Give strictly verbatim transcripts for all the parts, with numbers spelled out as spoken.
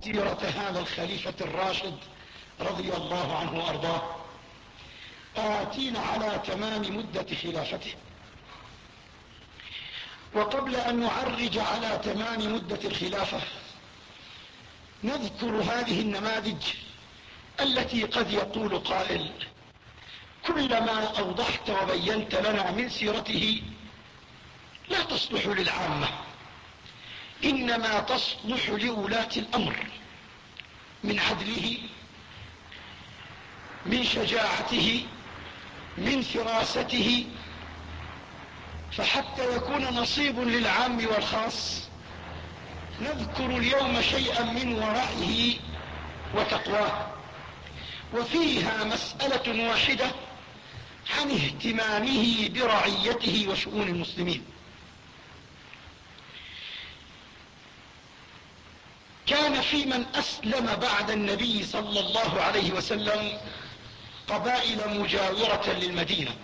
سيرة هذا الخليفة الراشد رضي الله عنه وأرضاه آتين على تمام مدة خلافته. وقبل أن نعرج على تمام مدة الخلافة نذكر هذه النماذج التي قد يقول قائل: كلما أوضحت وبينت لنا من سيرته لا تصلح للعامة، إنما تصلح لولاة الأمر، من عدله، من شجاعته، من فراسته، فحتى يكون نصيب للعام والخاص نذكر اليوم شيئا من ورعه وتقواه. وفيها مسألة واحدة عن اهتمامه برعيته وشؤون المسلمين. كان في من أسلم بعد النبي صلى الله عليه وسلم قبائل مجاورة للمدينة،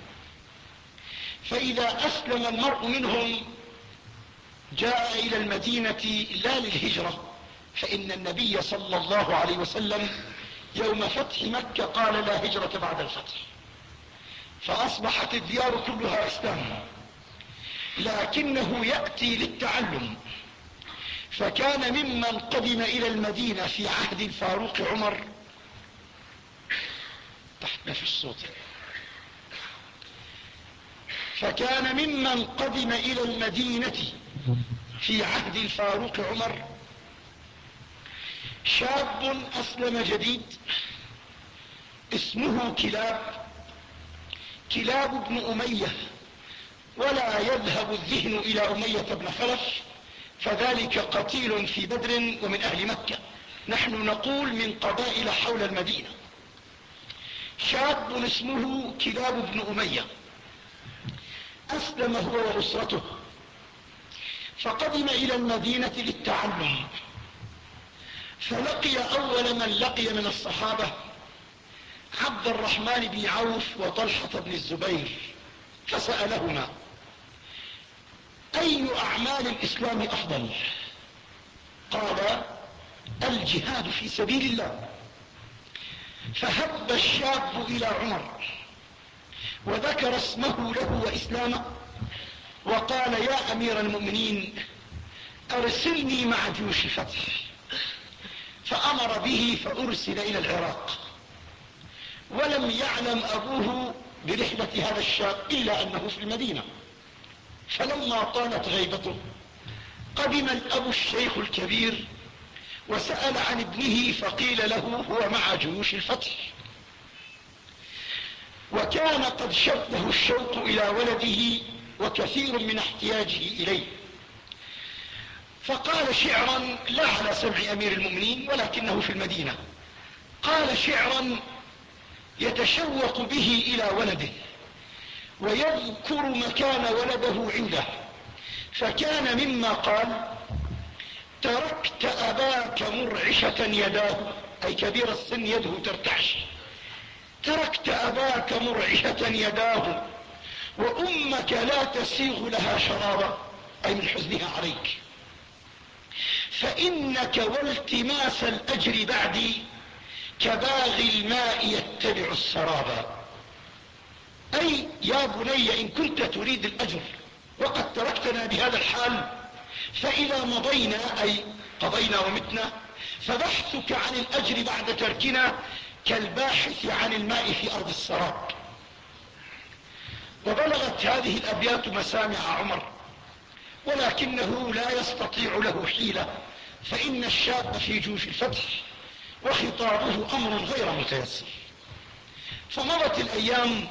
فإذا أسلم المرء منهم جاء إلى المدينة لا للهجرة، فإن النبي صلى الله عليه وسلم يوم فتح مكة قال: لا هجرة بعد الفتح، فأصبحت الديار كلها إسلام، لكنه يأتي للتعلم. فكان ممن قدم إلى المدينة في عهد الفاروق عمر تحت ما في الصوت فكان ممن قدم إلى المدينة في عهد الفاروق عمر شاب أسلم جديد اسمه كلاب كلاب بن أمية، ولا يذهب الذهن إلى أمية بن خلف، فذلك قتيل في بدر ومن أهل مكة، نحن نقول من قبائل حول المدينة. شاب اسمه كلاب بن أمية أسلم هو وأسرته، فقدم إلى المدينة للتعلم، فلقي أول من لقي من الصحابة عبد الرحمن بن عوف وطلحة بن الزبير، فسألهما: أي أعمال الإسلام أفضل؟ قال: الجهاد في سبيل الله. فهب الشاب إلى عمر وذكر اسمه له وإسلامه وقال: يا أمير المؤمنين، أرسلني مع جيوش الفتح. فأمر به فأرسل إلى العراق، ولم يعلم أبوه برحلة هذا الشاب إلا أنه في المدينة. فلما طالت غيبته قدم الأب الشيخ الكبير وسأل عن ابنه، فقيل له: هو مع جيوش الفتح. وكان قد شده الشوق إلى ولده وكثير من احتياجه إليه، فقال شعرا لا على سمع أمير المؤمنين ولكنه في المدينة، قال شعرا يتشوق به إلى ولده ويذكر مكان ولده عنده، فكان مما قال: تركت أباك مرعشة يداه، أي كبير السن يده ترتعش، تركت أباك مرعشة يداه وأمك لا تسيغ لها شرابا، أي من حزنها عليك، فإنك والتماس الأجر بعدي كباغي الماء يتبع السرابا. أي يا بني، إن كنت تريد الأجر وقد تركتنا بهذا الحال، فإذا مضينا أي قضينا ومتنا فبحثك عن الأجر بعد تركنا كالباحث عن الماء في أرض السراب. وبلغت هذه الأبيات مسامع عمر، ولكنه لا يستطيع له حيلة، فإن الشاب في جيوش الفتح وخطابه أمر غير متيسر. فمضت الأيام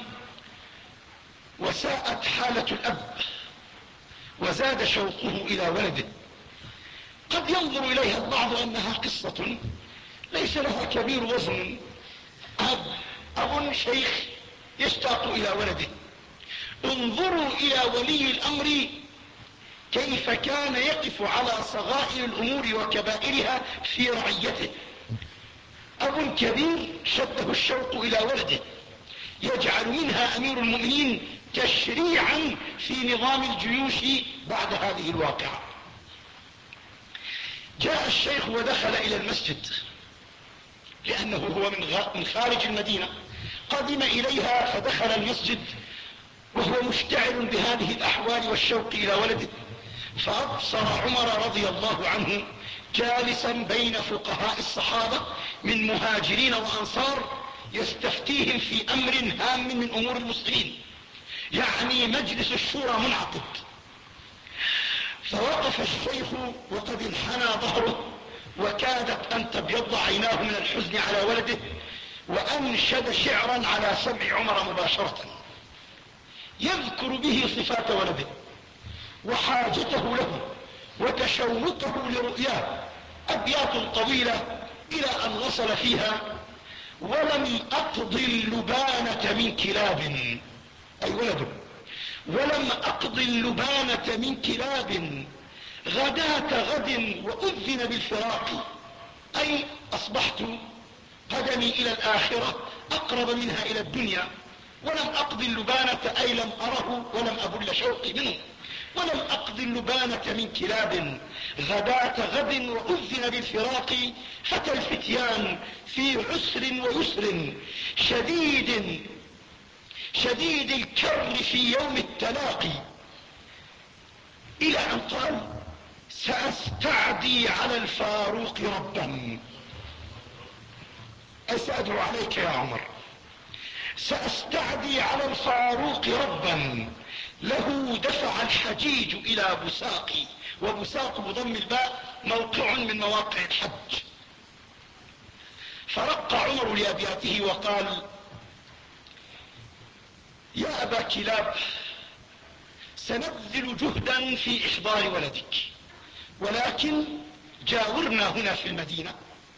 وساءت حالة الأب وزاد شوقه إلى ولده. قد ينظر إليها البعض أنها قصة ليس لها كبير وزن، أب, أب شيخ يشتاق إلى ولده. انظروا إلى ولي الأمر كيف كان يقف على صغائر الأمور وكبائرها في رعيته. أب كبير شده الشوق إلى ولده، يجعل منها أمير المؤمنين تشريعا في نظام الجيوش بعد هذه الواقعة. جاء الشيخ ودخل إلى المسجد لأنه هو من خارج المدينة، قدم إليها فدخل المسجد وهو مشتعل بهذه الأحوال والشوق إلى ولده، فأبصر عمر رضي الله عنه جالسا بين فقهاء الصحابة من مهاجرين وأنصار يستفتيهم في أمر هام من أمور المسلمين، يعني مجلس الشورى منعقد. فوقف الشيخ وقد انحنى ظهره وكادت أن تبيض عيناه من الحزن على ولده، وأنشد شعرا على سمع عمر مباشرة يذكر به صفات ولده وحاجته له وتشوقه لرؤياه، أبيات طويلة إلى أن وصل فيها: ولم أقض اللبانة من كلاب، أي ولده، ولم أقض اللبانة من كلاب غداة غد وأذن بالفراق، أي أصبحت قدمي إلى الآخرة أقرب منها إلى الدنيا، ولم أقض اللبانة أي لم أره ولم أبل شوقي منه، ولم أقض اللبانة من كلاب غداة غد وأذن بالفراق، فتى الفتيان في عسر ويسر شديد شديد الكر في يوم التلاقي، إلى أن قال: سأستعدي على الفاروق ربا، أي سأدعو عليك يا عمر، سأستعدي على الفاروق ربا له دفع الحجيج إلى بساقي، وبساق بضم الباء موقع من مواقع الحج. فرق عمر لأبياته وقال: يا أبا كلاب، سنبذل جهدا في إحضار ولدك، ولكن جاورنا هنا في المدينة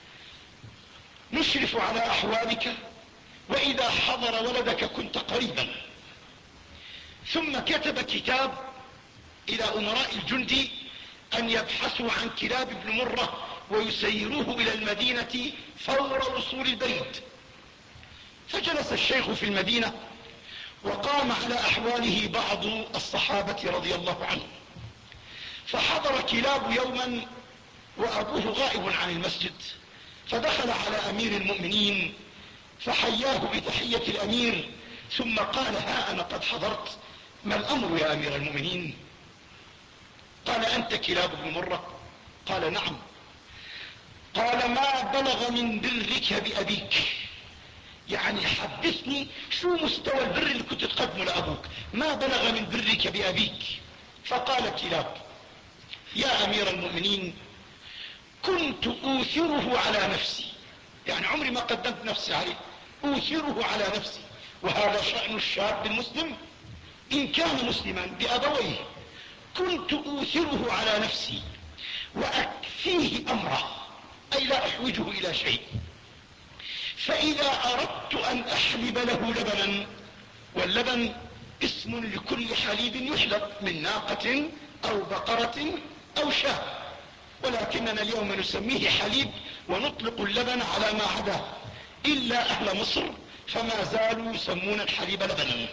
نشرف على أحوالك، وإذا حضر ولدك كنت قريبا. ثم كتب كتاب إلى أمراء الجند أن يبحثوا عن كلاب بن مرة ويسيروه إلى المدينة فور وصول البريد. فجلس الشيخ في المدينة وقام على أحواله بعض الصحابة رضي الله عنهم، فحضر كلاب يوما وأبوه غائب عن المسجد، فدخل على أمير المؤمنين فحياه بتحية الأمير، ثم قال: ها أنا قد حضرت، ما الأمر يا أمير المؤمنين؟ قال: أنت كلاب بن مرة؟ قال: نعم. قال: ما بلغ من برك بأبيك، يعني حدثني شو مستوى البر اللي كنت تقدمه لأبوك، ما بلغ من برك بأبيك. فقال كلاب: يا أمير المؤمنين، كنت أوثره على نفسي، يعني عمري ما قدمت نفسي عليه، أوثره على نفسي، وهذا شأن الشاب المسلم إن كان مسلما بأبويه، كنت أوثره على نفسي وأكفيه أمره، أي لا أحوجه إلى شيء، فإذا أردت أن أحلب له لبنا، واللبن اسم لكل حليب يحلب من ناقة أو بقرة أو شاة، ولكننا اليوم نسميه حليب ونطلق اللبن على ما عداه، إلا أهل مصر فما زالوا يسمون الحليب لبنا.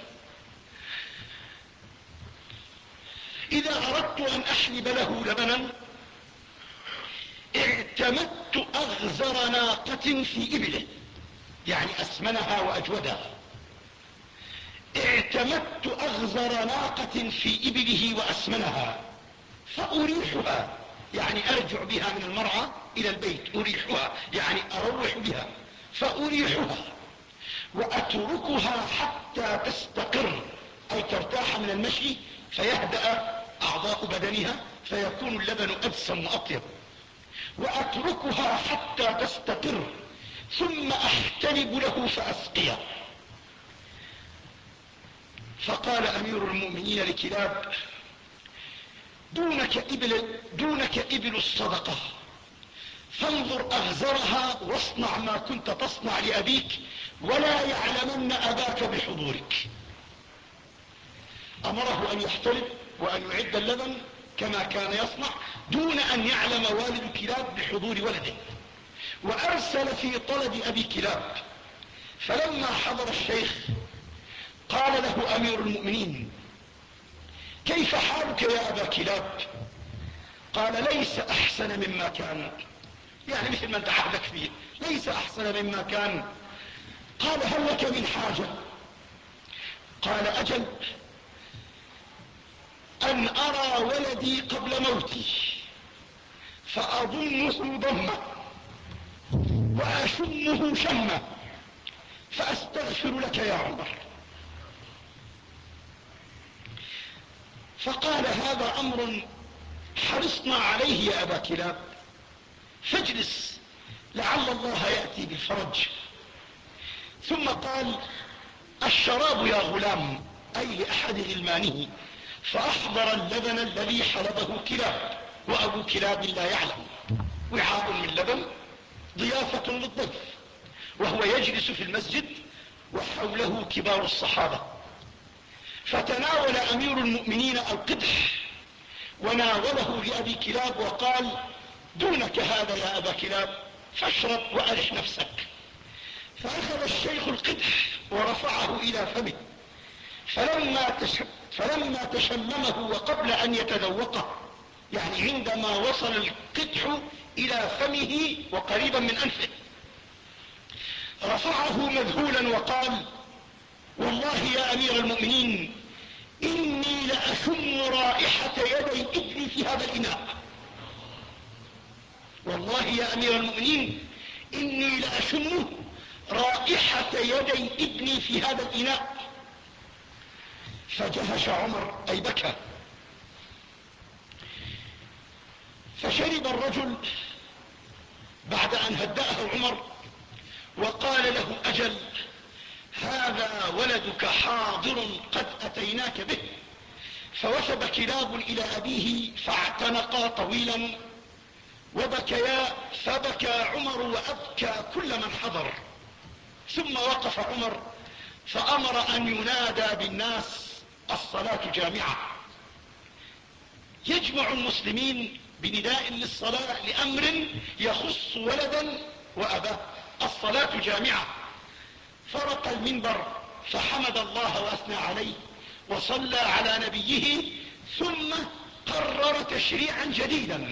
إذا أردت أن أحلب له لبنا اعتمدت أغزر ناقة في إبله، يعني أسمنها وأجودها، اعتمدت أغزر ناقة في إبله وأسمنها، فأريحها، يعني أرجع بها من المرعى إلى البيت، أريحها يعني أروح بها، فأريحها وأتركها حتى تستقر، أي ترتاح من المشي فيهدأ أعضاء بدنها فيكون اللبن أدسم وأطيب، وأتركها حتى تستقر ثم أحتلب له فأسقيه. فقال أمير المؤمنين لكلاب: دونك إبل, دونك إبل الصدقة، فانظر أغزرها واصنع ما كنت تصنع لأبيك، ولا يعلمن أباك بحضورك. أمره أن يحتلب وأن يعد اللبن كما كان يصنع دون أن يعلم والد كلاب بحضور ولده، وأرسل في طلب أبي كلاب. فلما حضر الشيخ قال له أمير المؤمنين: كيف حالك يا أبا كلاب؟ قال ليس أحسن مما كان، يعني مثل ما انت عهدك فيه، ليس أحسن مما كان. قال هل لك من حاجة؟ قال أجل، أن أرى ولدي قبل موتي فأضمه ضمه وأشمه شمه فأستغفر لك يا عمر. فقال هذا أمر حرصنا عليه يا أبا كلاب، فاجلس لعل الله يأتي بالفرج. ثم قال الشراب يا غلام، أي لأحد غلمانه، فأحضر اللبن الذي حلبه كلاب، وأبو كلاب لا يعلم، وعاء من لبن ضيافة للضيف، وهو يجلس في المسجد وحوله كبار الصحابة. فتناول أمير المؤمنين القدح وناوله لأبي كلاب وقال دونك هذا يا أبا كلاب، فاشرب وأرح نفسك. فأخذ الشيخ القدح ورفعه إلى فمه، فلما, تش... فلما تشممه وقبل أن يتذوقه، يعني عندما وصل القدح إلى فمه وقريبا من أنفه، رفعه مذهولا وقال والله يا أمير المؤمنين إني لأشم رائحة يدي ابني في هذا الإناء. والله يا أمير المؤمنين إني لأشم رائحة يدي ابني في هذا الإناء. فجهش عمر أي بكى. فشرب الرجل بعد أن هدأه عمر وقال له أجل، هذا ولدك حاضر قد أتيناك به. فوثب كلاب إلى أبيه فاعتنقا طويلا وبكيا، فبكى عمر وأبكى كل من حضر. ثم وقف عمر فأمر أن ينادى بالناس الصلاة جامعة، يجمع المسلمين بنداء للصلاة لأمر يخص ولدا وأباه، الصلاة جامعة. فرق المنبر فحمد الله وأثنى عليه وصلى على نبيه، ثم قرر تشريعا جديدا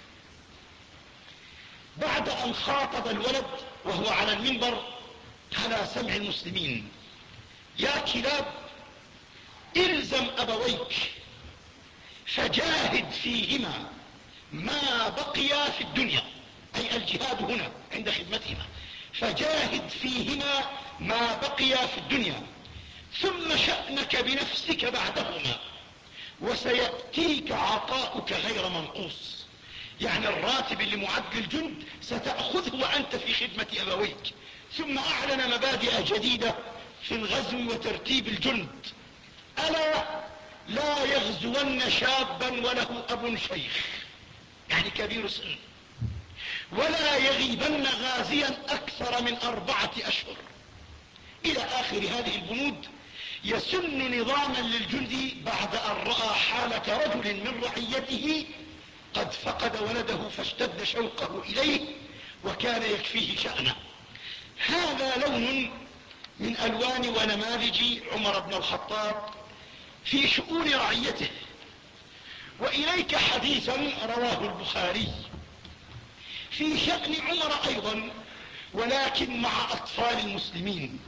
بعد أن خاطب الولد وهو على المنبر على سمع المسلمين: يا كلاب الزم أبويك فجاهد فيهما ما بقيا في الدنيا، أي الجهاد هنا عند خدمتهما، فجاهد فيهما ما بقيا في الدنيا، ثم شأنك بنفسك بعدهما، وسيأتيك عطاؤك غير منقوص. يعني الراتب اللي معد للجند ستأخذه وأنت في خدمة أبويك. ثم أعلن مبادئ جديدة في الغزو وترتيب الجند: ألا لا يغزون شابا وله أب شيخ، يعني كبير سن، ولا يغيبن غازيا أكثر من أربعة أشهر، إلى آخر هذه البنود. يسن نظاما للجند بعد أن رأى حالة رجل من رعيته قد فقد ولده فاشتد شوقه إليه وكان يكفيه شأنه. هذا لون من ألوان ونماذج عمر بن الخطاب في شؤون رعيته. وإليك حديثا رواه البخاري في شأن عمر أيضا، ولكن مع أطفال المسلمين.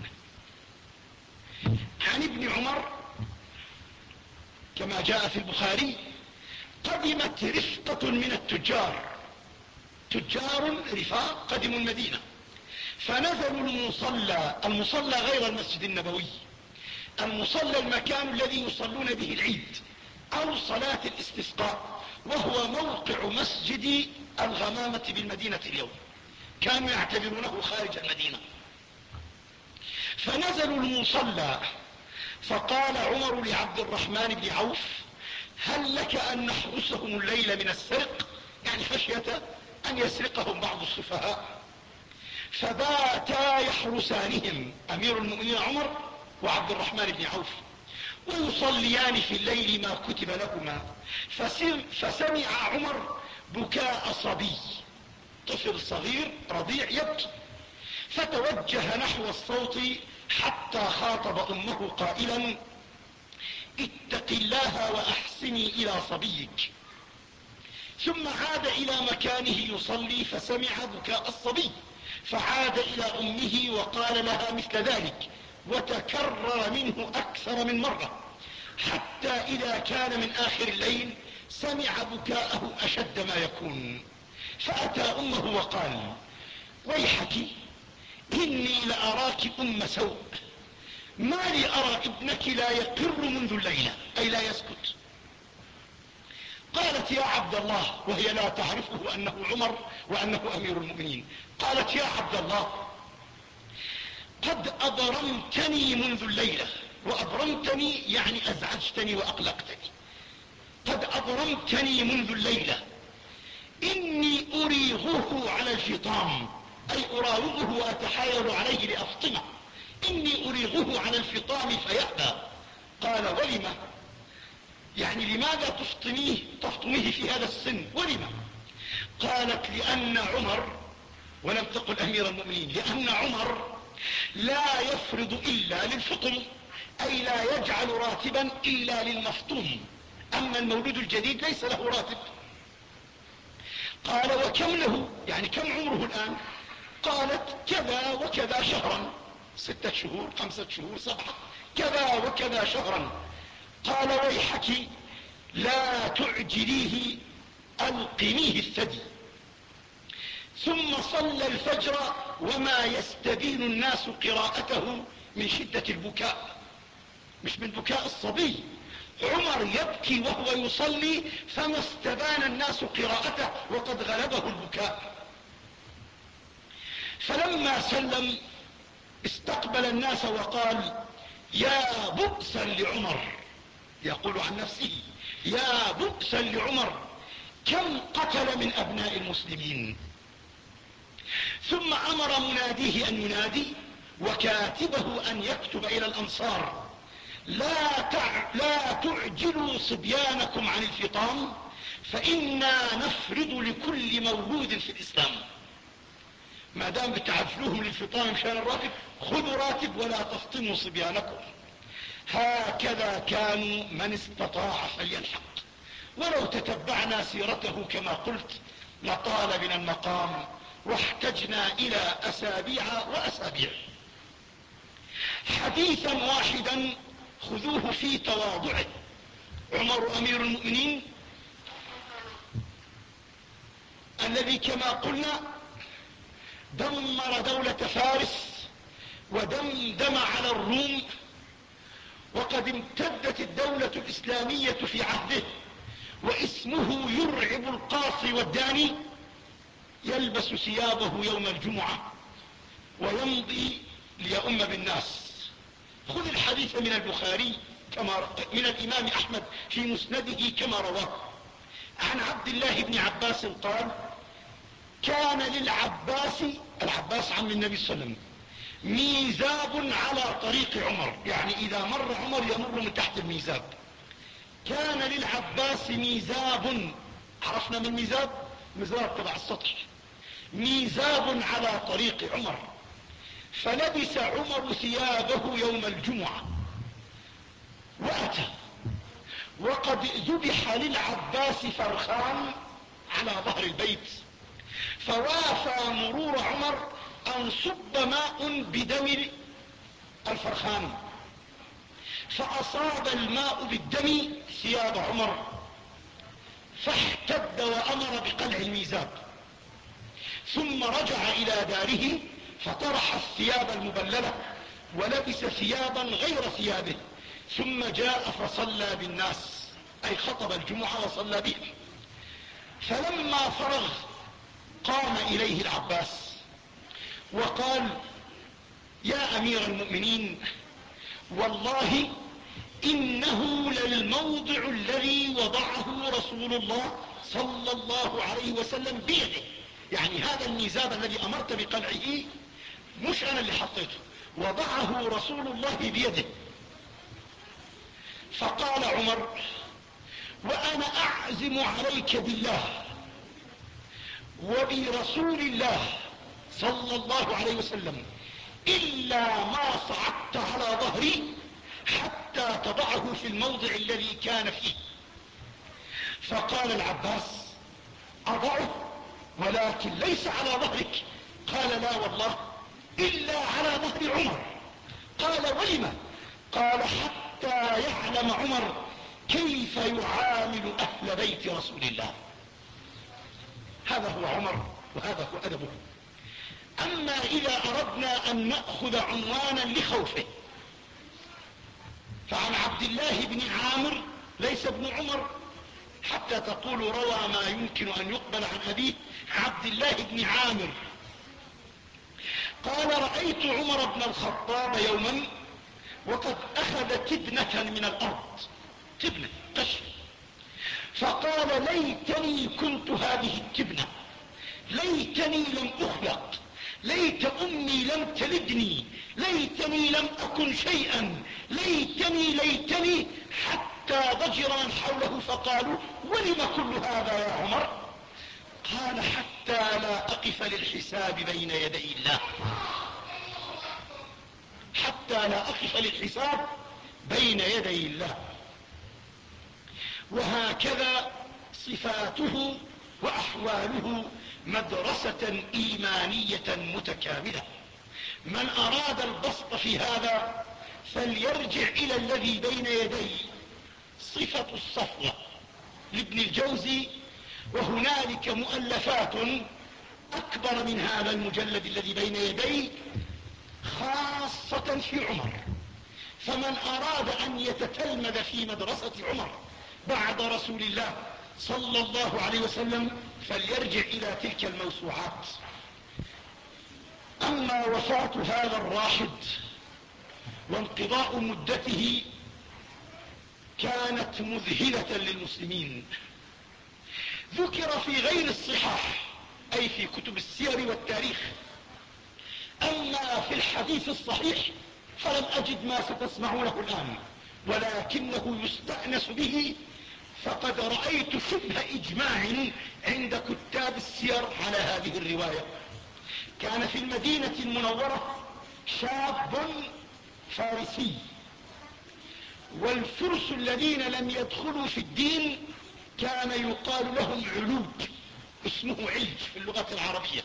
عن ابن عمر كما جاء في البخاري: قدمت رفقة من التجار، تجار رفاق قدموا المدينة، فنزلوا المصلى. المصلى غير المسجد النبوي، المصلى المكان الذي يصلون به العيد أو صلاة الاستسقاء، وهو موقع مسجد الغمامة بالمدينة اليوم، كانوا يعتبرونه خارج المدينة. فنزلوا المصلى، فقال عمر لعبد الرحمن بن عوف: هل لك أن نحرسهم الليل من السرق، يعني خشية أن يسرقهم بعض السفهاء. فباتا يحرسانهم أمير المؤمنين عمر وعبد الرحمن بن عوف، ويصليان في الليل ما كتب لهما. فسمع عمر بكاء صبي، طفل صغير رضيع يبكي، فتوجه نحو الصوت حتى خاطب أمه قائلا: اتق الله وأحسني إلى صبيك. ثم عاد إلى مكانه يصلي فسمع بكاء الصبي، فعاد إلى أمه وقال لها مثل ذلك، وتكرر منه أكثر من مرة، حتى إذا كان من آخر الليل سمع بكاءه أشد ما يكون، فأتى أمه وقال: ويحك، إني لأراك أم سوء، ما لي أرى ابنك لا يقر منذ الليلة، أي لا يسكت. قالت: يا عبد الله، وهي لا تعرفه أنه عمر وأنه أمير المؤمنين، قالت: يا عبد الله، قد أبرمتني منذ الليلة، وأبرمتني يعني أزعجتني وأقلقتني، قد أبرمتني منذ الليلة، إني أريغه على الفطام، أي أراوغه وأتحايل عليه لأفطمه، إني أريغه على الفطام فيأبى. قال: ولم؟ يعني لماذا تفطميه تفطميه في هذا السن، ولم؟ قالت: لأن عمر، ولم تقل أمير المؤمنين، لأن عمر لا يفرض إلا للفطم، أي لا يجعل راتبا إلا للمفطوم، أما المولود الجديد ليس له راتب. قال: وكم له، يعني كم عمره الآن؟ قالت: كذا وكذا شهرا، ستة شهور، خمسة شهور، سبعة، كذا وكذا شهرا. قال: ويحك، لا تعجليه، ألقميه الثدي. ثم صلى الفجر وما يستبين الناس قراءته من شدة البكاء، مش من بكاء الصبي، عمر يبكي وهو يصلي فما استبان الناس قراءته وقد غلبه البكاء. فلما سلم استقبل الناس وقال: يا بؤسا لعمر، يقول عن نفسه: يا بؤسا لعمر، كم قتل من أبناء المسلمين. ثم أمر مناديه أن ينادي وكاتبه أن يكتب إلى الأنصار: لا, تع... لا تعجلوا صبيانكم عن الفطام، فإنا نفرض لكل مولود في الإسلام، ما دام بتعجلوهم للفطام مشان الراتب، خذوا راتب ولا تفطموا صبيانكم. هكذا كانوا، من استطاع فليلحق. ولو تتبعنا سيرته كما قلت لطال بنا المقام، واحتجنا إلى أسابيع وأسابيع. حديثا واحدا خذوه في تواضعه. عمر أمير المؤمنين الذي كما قلنا دمر دولة فارس ودمدم على الروم، وقد امتدت الدولة الإسلامية في عهده، واسمه يرعب القاصي والداني، يلبس ثيابه يوم الجمعة ويمضي ليؤم بالناس. خذ الحديث من البخاري كما من الإمام أحمد في مسنده كما رواه عن عبد الله بن عباس قال: كان للعباس، العباس عم النبي صلى الله عليه وسلم، ميزاب على طريق عمر، يعني إذا مر عمر يمر من تحت الميزاب. كان للعباس ميزاب، عرفنا من ميزاب؟ ميزاب تبع السطح. ميزاب على طريق عمر، فلبس عمر ثيابه يوم الجمعة وأتى، وقد ذبح للعباس فرخان على ظهر البيت، فوافى مرور عمر أن صب ماء بدم الفرخان، فأصاب الماء بالدم ثياب عمر، فاحتد وأمر بقلع الميزاب، ثم رجع إلى داره فطرح الثياب المبللة ولبس ثيابا غير ثيابه، ثم جاء فصلى بالناس، أي خطب الجمعة وصلى بهم. فلما فرغ قام إليه العباس وقال: يا أمير المؤمنين، والله إنه للموضع الذي وضعه رسول الله صلى الله عليه وسلم بيده، يعني هذا الميزاب الذي أمرت بقلعه مش أنا اللي حطيته، وضعه رسول الله بيده. فقال عمر: وأنا أعزم عليك بالله وبرسول الله صلى الله عليه وسلم إلا ما صعدت على ظهري حتى تضعه في الموضع الذي كان فيه. فقال العباس: أضعه ولكن ليس على ظهرك. قال لا والله إلا على ظهر عمر. قال ولم؟ قال حتى يعلم عمر كيف يعامل أهل بيت رسول الله. هذا هو عمر وهذا هو أدبه. أما إذا أردنا أن نأخذ عنوانا لخوفه فعن عبد الله بن عامر ليس ابن عمر حتى تقول روى ما يمكن أن يقبل عن أبيه، عبد الله بن عامر قال رأيت عمر بن الخطاب يوما وقد أخذ تبنة من الأرض، تبنة قشر، فقال ليتني كنت هذه التبنة، ليتني لم أخلق، ليت أمي لم تلدني، ليتني لم أكن شيئا، ليتني ليتني، حتى ضجر من حوله فقالوا ولم كل هذا يا عمر؟ قال حتى لا أقف للحساب بين يدي الله، حتى لا أقف للحساب بين يدي الله. وهكذا صفاته وأحواله مدرسة إيمانية متكاملة. من أراد البسط في هذا فليرجع إلى الذي بين يدي صفة الصفوة لابن الجوزي، وهنالك مؤلفات أكبر من هذا المجلد الذي بين يدي خاصة في عمر. فمن أراد أن يتتلمذ في مدرسة عمر بعد رسول الله صلى الله عليه وسلم فليرجع إلى تلك الموسوعات. أما وفاة هذا الراحد وانقضاء مدته كانت مذهلة للمسلمين. ذكر في غير الصحاح أي في كتب السير والتاريخ، أما في الحديث الصحيح فلم أجد ما ستسمعونه الآن، ولكنه يستأنس به. فقد رأيت شبه إجماع عند كتاب السير على هذه الرواية. كان في المدينة المنورة شاب فارسي، والفرس الذين لم يدخلوا في الدين كان يقال لهم علوج، اسمه علج في اللغة العربية.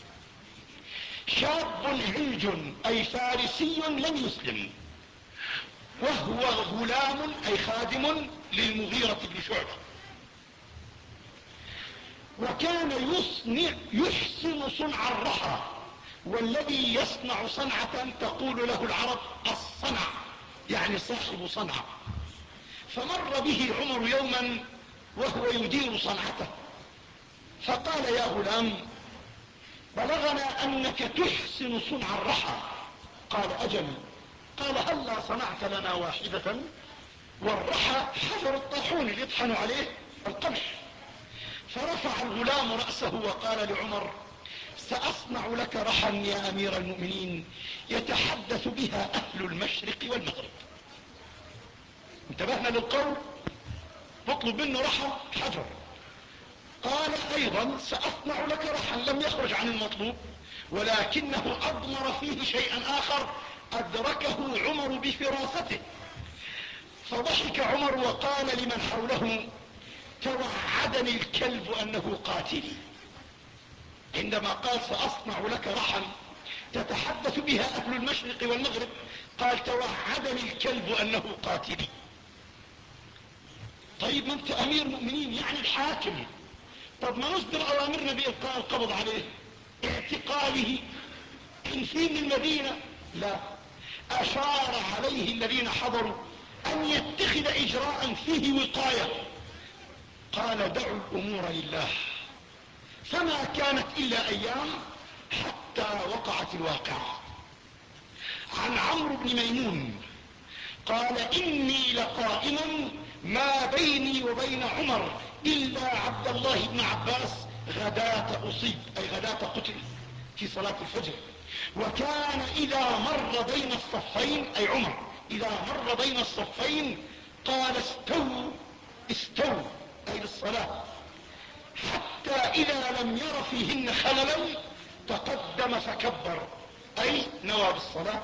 شاب علج أي فارسي لم يسلم، وهو غلام أي خادم للمغيرة بن شعبة، وكان يصنع يحسن صنع الرحى، والذي يصنع صنعة تقول له العرب الصنع، يعني صاحب صنعة. فمر به عمر يوما وهو يدير صنعته فقال يا غلام بلغنا أنك تحسن صنع الرحى. قال أجل. قال هلا صنعت لنا واحدة؟ والرحى حجر الطاحون اللي يطحن عليه القمح. فرفع الغلام رأسه وقال لعمر سأصنع لك رحى يا أمير المؤمنين يتحدث بها أهل المشرق والمغرب. انتبهنا للقول، تطلب منه رحى حجر. قال أيضا سأصنع لك رحى، لم يخرج عن المطلوب، ولكنه أضمر فيه شيئا آخر أدركه عمر بفراسته. فضحك عمر وقال لمن حوله توعدني الكلب أنه قاتلي. عندما قال سأصنع لك رحى تتحدث بها أهل المشرق والمغرب قال توعدني الكلب أنه قاتلي. طيب ما انت أمير مؤمنين يعني الحاكم، طب ما نصدر أوامرنا بإلقاء القبض عليه، اعتقاله، تنفيه من المدينة؟ لا، أشار عليه الذين حضروا أن يتخذ إجراء فيه وقاية. قال دعوا الأمور لله. فما كانت إلا أيام حتى وقعت الواقعة. عن عمرو بن ميمون قال إني لقائم ما بيني وبين عمر إلا عبد الله بن عباس غداة أصيب أي غداة قتل في صلاة الفجر. وكان إذا مر بين الصفين أي عمر إذا مر بين الصفين قال استووا استووا أي للصلاة، حتى إذا لم ير فيهن خللا تقدم فكبر أي نوى بالصلاة.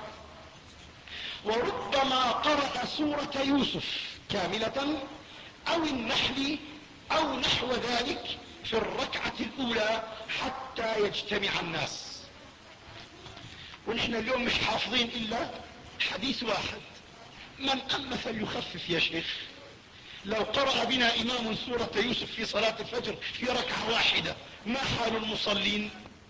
وربما قرأ سورة يوسف كاملة أو النحل أو نحو ذلك في الركعة الأولى حتى يجتمع الناس. ونحن اليوم مش حافظين إلا حديث واحد: من أم فليخفف يا شيخ. لو قرأ بنا إمام سورة يوسف في صلاة الفجر في ركعة واحدة ما حال المصلين؟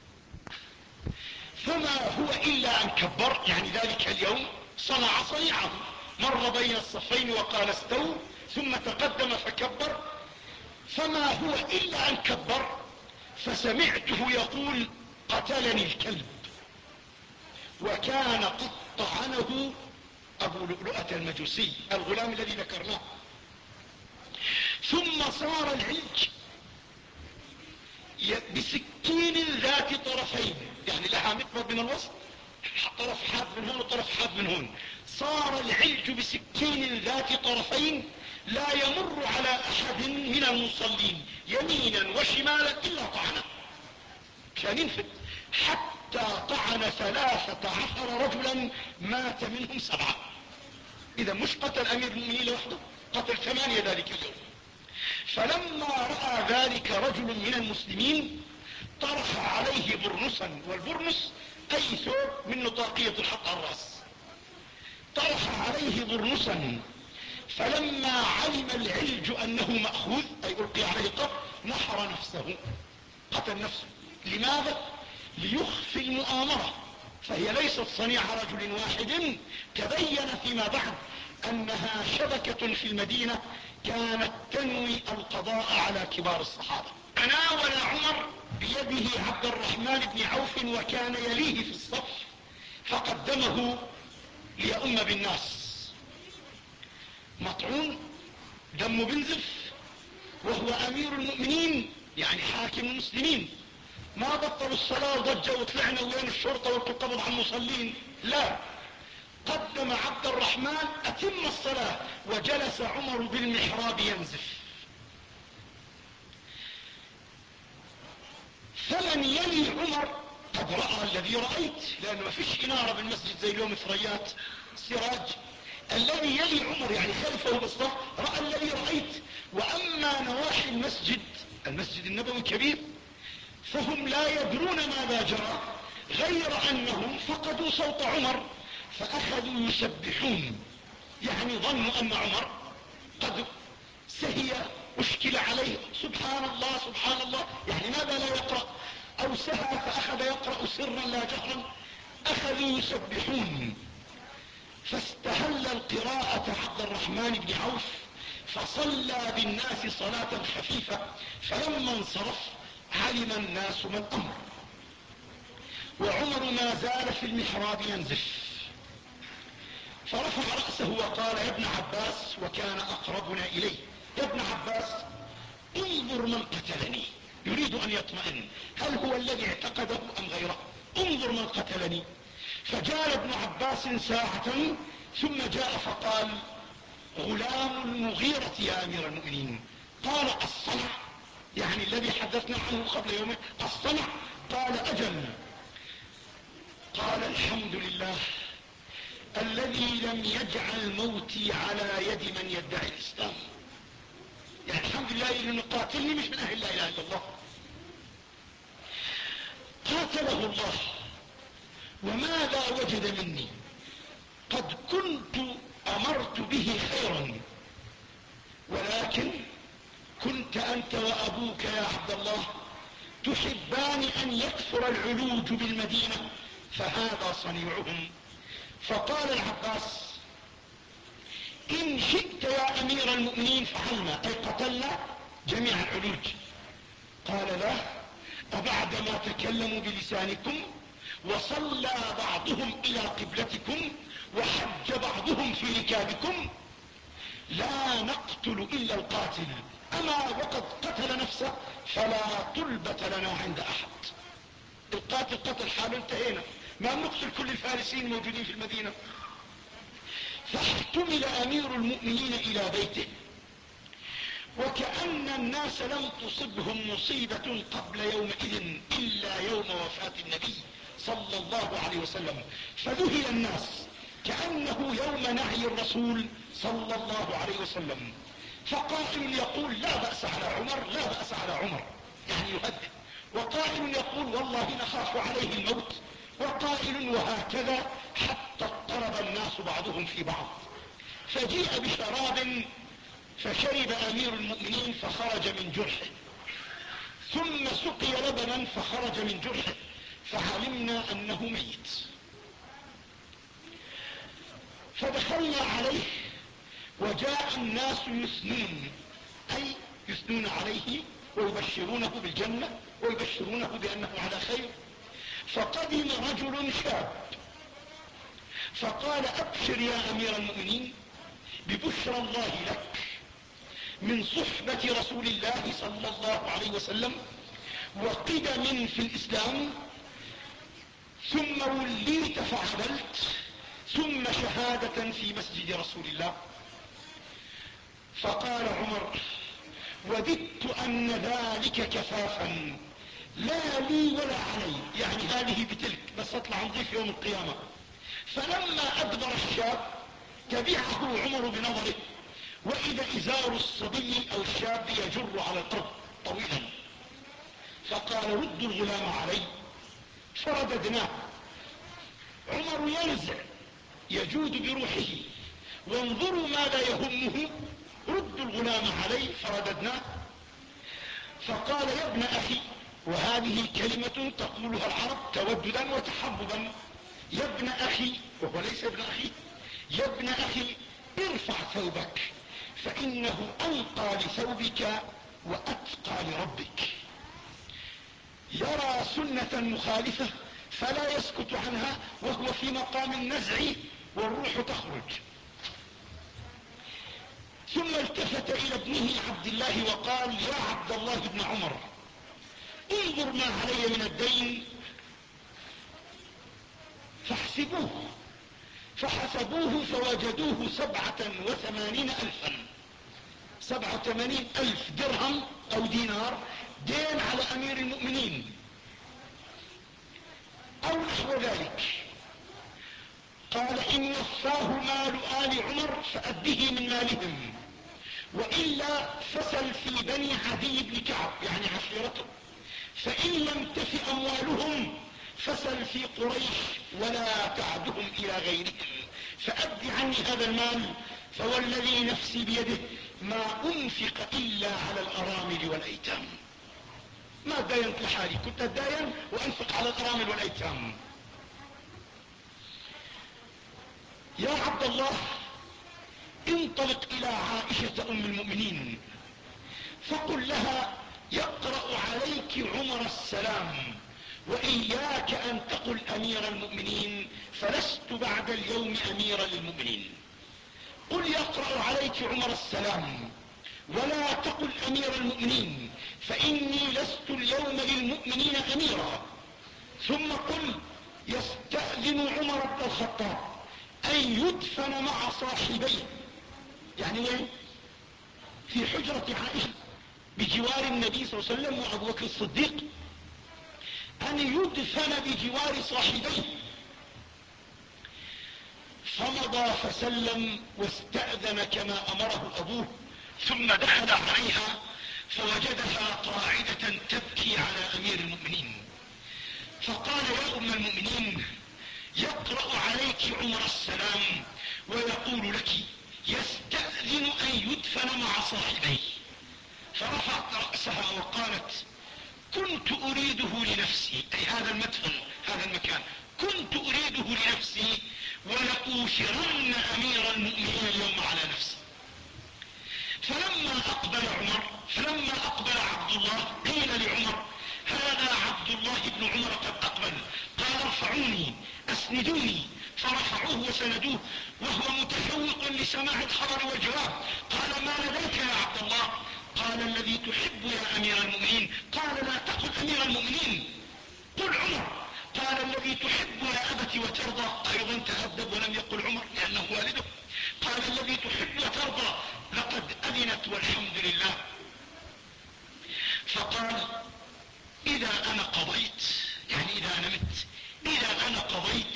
فما هو إلا أن كبر، يعني ذلك اليوم صنع صنيعه، مر بين الصفين وقال استووا ثم تقدم فكبر. فما هو إلا أن كبر فسمعته يقول: قتلني الكلب. وكان قد طعنه أبو لؤلؤة المجوسي الغلام الذي ذكرناه. ثم صار العلج بسكين ذات طرفين، يعني لها مقبض من الوسط، طرف حاد من هون وطرف حاد من هون. صار العلج بسكين ذات طرفين لا يمر على أحد من المصلين يمينا وشمالا إلا طعنه، كان ينفذ، حتى طعن ثلاثة عشر رجلا مات منهم سبعة. إذا مش قتل أمير المؤمنين لوحده، قتل ثمانية ذلك اليوم. فلما رأى ذلك رجل من المسلمين طرح عليه برنسا، والبرنس أي ثوب من نطاقية الحط على الرأس، طرح عليه برنسا. فلما علم العلج أنه مأخوذ أي ألقي عليه قبر نحر نفسه، قتل نفسه. لماذا؟ ليخفي المؤامرة، فهي ليست صنيع رجل واحد. تبين فيما بعد أنها شبكة في المدينة كانت تنوي القضاء على كبار الصحابة. تناول عمر بيده عبد الرحمن بن عوف وكان يليه في الصف، فقدمه ليؤم بالناس. مطعون دمه بنزف وهو أمير المؤمنين، يعني حاكم المسلمين. ما بطلوا الصلاة وضجوا وطلعنا وين الشرطة والقبض عن المصلين، لا، قدم عبد الرحمن أتم الصلاة وجلس عمر بالمحراب ينزف. فمن يلي عمر قد رأى الذي رأيت، لأنه ما فيش إنارة بالمسجد زي اليوم ثريات سراج. الذي يلي عمر يعني خلفه بالصف رأى الذي رأيت. وأما نواحي المسجد، المسجد النبوي كبير، فهم لا يدرون ماذا جرى، غير أنهم فقدوا صوت عمر فأخذوا يسبحون، يعني ظنوا أن عمر قد سهي، أشكل عليه، سبحان الله سبحان الله، يعني ماذا لا يقرأ، أو سهى فأخذ يقرأ سرا لا جهرا. أخذوا يسبحون، فاستهل القراءة عبد الرحمن بن عوف فصلى بالناس صلاة خفيفة. فلما انصرف علم الناس ما الأمر، وعمر ما زال في المحراب ينزف. فرفع رأسه وقال: يا ابن عباس، وكان أقربنا إليه: يا ابن عباس، انظر من قتلني. يريد أن يطمئن، هل هو الذي اعتقده أم غيره؟ انظر من قتلني. فجاء ابن عباس ساعة ثم جاء فقال: غلام المغيرة يا أمير المؤمنين. قال: الصنع، يعني الذي حدثنا عنه قبل يومين، الصنع؟ قال: أجل. قال: الحمد لله الذي لم يجعل موتي على يد من يدعي الإسلام. يعني الحمد لله اللي قاتلني مش من أهل لا إله إلا الله. قاتله الله. وماذا وجد مني؟ قد كنت أمرت به خيرا، ولكن كنت أنت وأبوك يا عبد الله تحبان أن يكثر العلوج بالمدينة، فهذا صنيعهم. فقال العباس: إن شئت يا أمير المؤمنين فعلنا، أي قتلنا جميع العلوج. قال: لا، أبعدما تكلموا بلسانكم وصلى بعضهم إلى قبلتكم وحج بعضهم في ركابكم لا نقتل إلا القاتل، أما وقد قتل نفسه فلا طلبة لنا عند أحد. القاتل قتل حاله، انتهينا، ما نقتل كل الفارسين الموجودين في المدينة. فاحتمل أمير المؤمنين إلى بيته، وكأن الناس لم تصبهم مصيبة قبل يومئذ إلا يوم وفاة النبي صلى الله عليه وسلم. فذهل الناس كأنه يوم نعي الرسول صلى الله عليه وسلم. فقائل يقول: لا بأس على عمر، لا بأس على عمر. يعني يهدد، وقائل يقول والله نخاف عليه الموت، وقائل وهكذا، حتى اضطرب الناس بعضهم في بعض. فجيء بشراب فشرب امير المؤمنين فخرج من جرحه، ثم سقي لبنا فخرج من جرحه، فعلمنا انه ميت. فدخلنا عليه وجاء الناس يثنون، اي يثنون عليه ويبشرونه بالجنة ويبشرونه بانه على خير. فقدم رجل شاب فقال ابشر يا امير المؤمنين ببشرى الله لك من صحبة رسول الله صلى الله عليه وسلم وقدم في الاسلام، ثم وليت فعدلت، ثم شهادة في مسجد رسول الله. فقال عمر وددت ان ذلك كفافا لا لي ولا علي، يعني هذه بتلك بس اطلع نضيف يوم القيامة. فلما ادبر الشاب تبعه عمر بنظره، واذا ازار الصبي او الشاب يجر على الارض طويلا، فقال ردوا الغلام علي، فرددناه. عمر ينزع يجود بروحه، وانظروا ماذا يهمه، ردوا الغلام علي، فرددناه. فقال يا ابن اخي، وهذه كلمة تقولها العرب توددا وتحببا، يا ابن اخي، وهو ليس ابن اخي، يا ابن اخي ارفع ثوبك فانه انقى لثوبك واتقى لربك. يرى سنة مخالفة فلا يسكت عنها وهو في مقام النزع والروح تخرج. ثم التفت الى ابنه عبد الله وقال يا عبد الله بن عمر انظر ما علي من الدين فاحسبوه. فحسبوه فوجدوه سبعة وثمانين الفا، سبعة وثمانين الف درهم او دينار دين على امير المؤمنين او نحو ذلك. قال ان وفاه مال ال عمر فأده من مالهم، وإلا فسل في بني عدي بن كعب يعني عشيرته، فإن لم تف أموالهم فسل في قريش ولا تعدهم إلى غيرهم، فأد عني هذا المال، فوالذي نفسي بيده ما أنفق إلا على الأرامل والأيتام. ما داينت لحالي، كنت أداين وأنفق على الأرامل والأيتام. يا عبد الله انطلق إلى عائشة أم المؤمنين فقل لها يقرأ عليك عمر السلام، وإياك أن تقل أمير المؤمنين فلست بعد اليوم أميرا للمؤمنين. قل يقرأ عليك عمر السلام ولا تقل أمير المؤمنين فإني لست اليوم للمؤمنين أميرا. ثم قل يستأذن عمر بن الخطاب أن يدفن مع صاحبيه، يعني وين؟ في حجرة عائشة بجوار النبي صلى الله عليه وسلم وأبو بكر الصديق، أن يدفن بجوار صاحبيه. فمضى فسلم واستأذن كما أمره أبوه، ثم دخل عليها فوجدها قاعدة تبكي على أمير المؤمنين، فقال يا أم المؤمنين يقرأ عليك عمر السلام ويقول لك يستأذن أن يدفن مع صاحبيه. فرفعت رأسها وقالت كنت أريده لنفسي، أي هذا المدفن هذا المكان كنت أريده لنفسي ولأوشرن أمير المؤمنين اليوم على نفسي. فلما أقبل عمر فلما أقبل عبد الله قيل لعمر هذا عبد الله بن عمر قد أقبل. قال ارفعوني أسندوني، فرفعوه وسندوه وهو متشوق لسماع الخبر والجواب. قال ما لديك يا عبد الله؟ قال الذي تحب يا أمير المؤمنين. قال لا تقل أمير المؤمنين قل عمر. قال الذي تحب يا أبت وترضى، أيضا تأدب ولم يقل عمر لأنه والده. قال الذي تحب وترضى لقد أذنت والحمد لله. فقال إذا أنا قضيت، يعني إذا أنا مت، إذا أنا قضيت.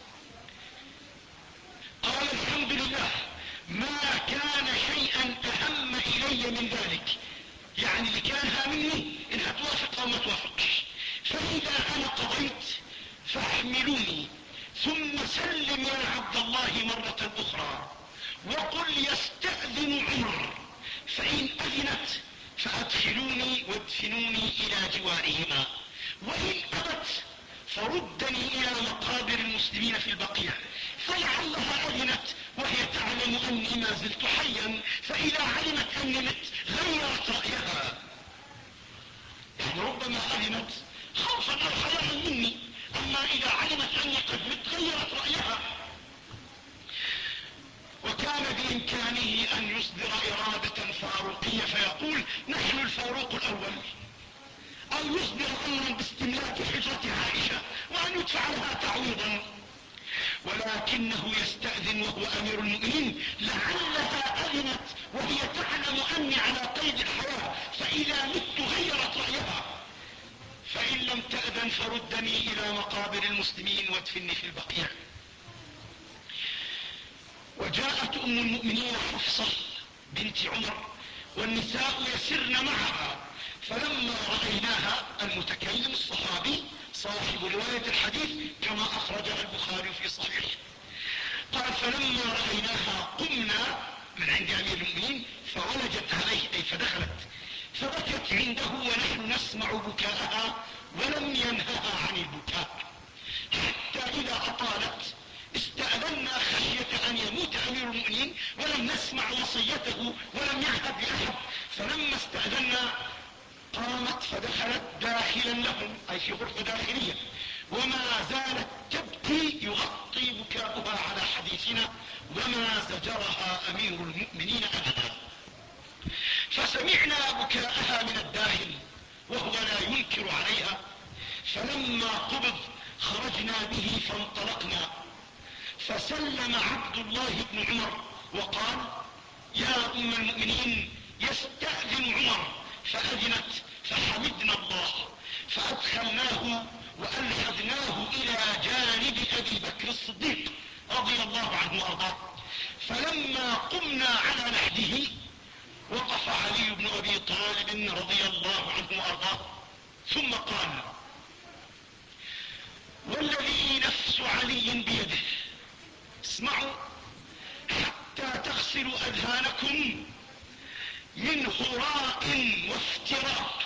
قال الحمد لله ما كان شيئا أهم إلي من ذلك، يعني اللي كان هامني إنها توصل قضيت فاحملوني ثم سلم يا عبد الله مرة أخرى وقل يستأذن عمر فإن أذنت فأدخلوني وادفنوني إلى جوارهما، وإن أبت فردني إلى مقابر المسلمين في البقيع، فلعلها أذنت وهي تعلم أني ما زلت حيا، فإذا علمت أني مت غيرت رأيها. يعني ربما أذنت خوفا أو حياء مني، أما إذا علمت أني قد مت غيرت رأيها. وكان بإمكانه أن يصدر إرادة فاروقية فيقول نحن الفاروق الأول، أو يصدر أمرا باستملاك حجرة عائشة وأن يدفع لها تعويضا، ولكنه يستأذن وهو أمير المؤمنين لعلها أذنت وهي تعلم أني على قيد الحياة، فإذا مت غيرت رأيها، فإن لم تأذن فردني إلى مقابر المسلمين وادفني في البقيع. وجاءت أم المؤمنين حفصة بنت عمر والنساء يسرن معها، فلما رأيناها، المتكلم الصحابي صاحب رواية الحديث كما أخرجها البخاري في صحيحه، قال فلما رأيناها قمنا من عند أمير المؤمنين فولجت عليه أي فدخلت فبكت عنده ونحن نسمع بكاءها ولم ينهها عن البكاء، حتى إذا أطالت استأذنا خشية أن يموت أمير المؤمنين ولم نسمع وصيته ولم يعهد بأحد، فلما استأذنا قامت فدخلت داخلا لهم أي في غرفة داخلية، وما زالت تبكي يغطي بكاؤها على حديثنا وما زجرها أمير المؤمنين أبدا. فسمعنا بكاءها من الداخل وهو لا ينكر عليها، فلما قبض خرجنا به فانطلقنا، فسلم عبد الله بن عمر وقال يا أم المؤمنين يستأذن عمر، فأذنت فحمدنا الله فأدخلناه وألحدناه إلى جانب أبي بكر الصديق رضي الله عنه وأرضاه، فلما قمنا على لحده وقف علي بن أبي طالب رضي الله عنه وأرضاه ثم قال والذي نفس علي بيده، اسمعوا حتى تغسلوا أذهانكم من هراء وافتراء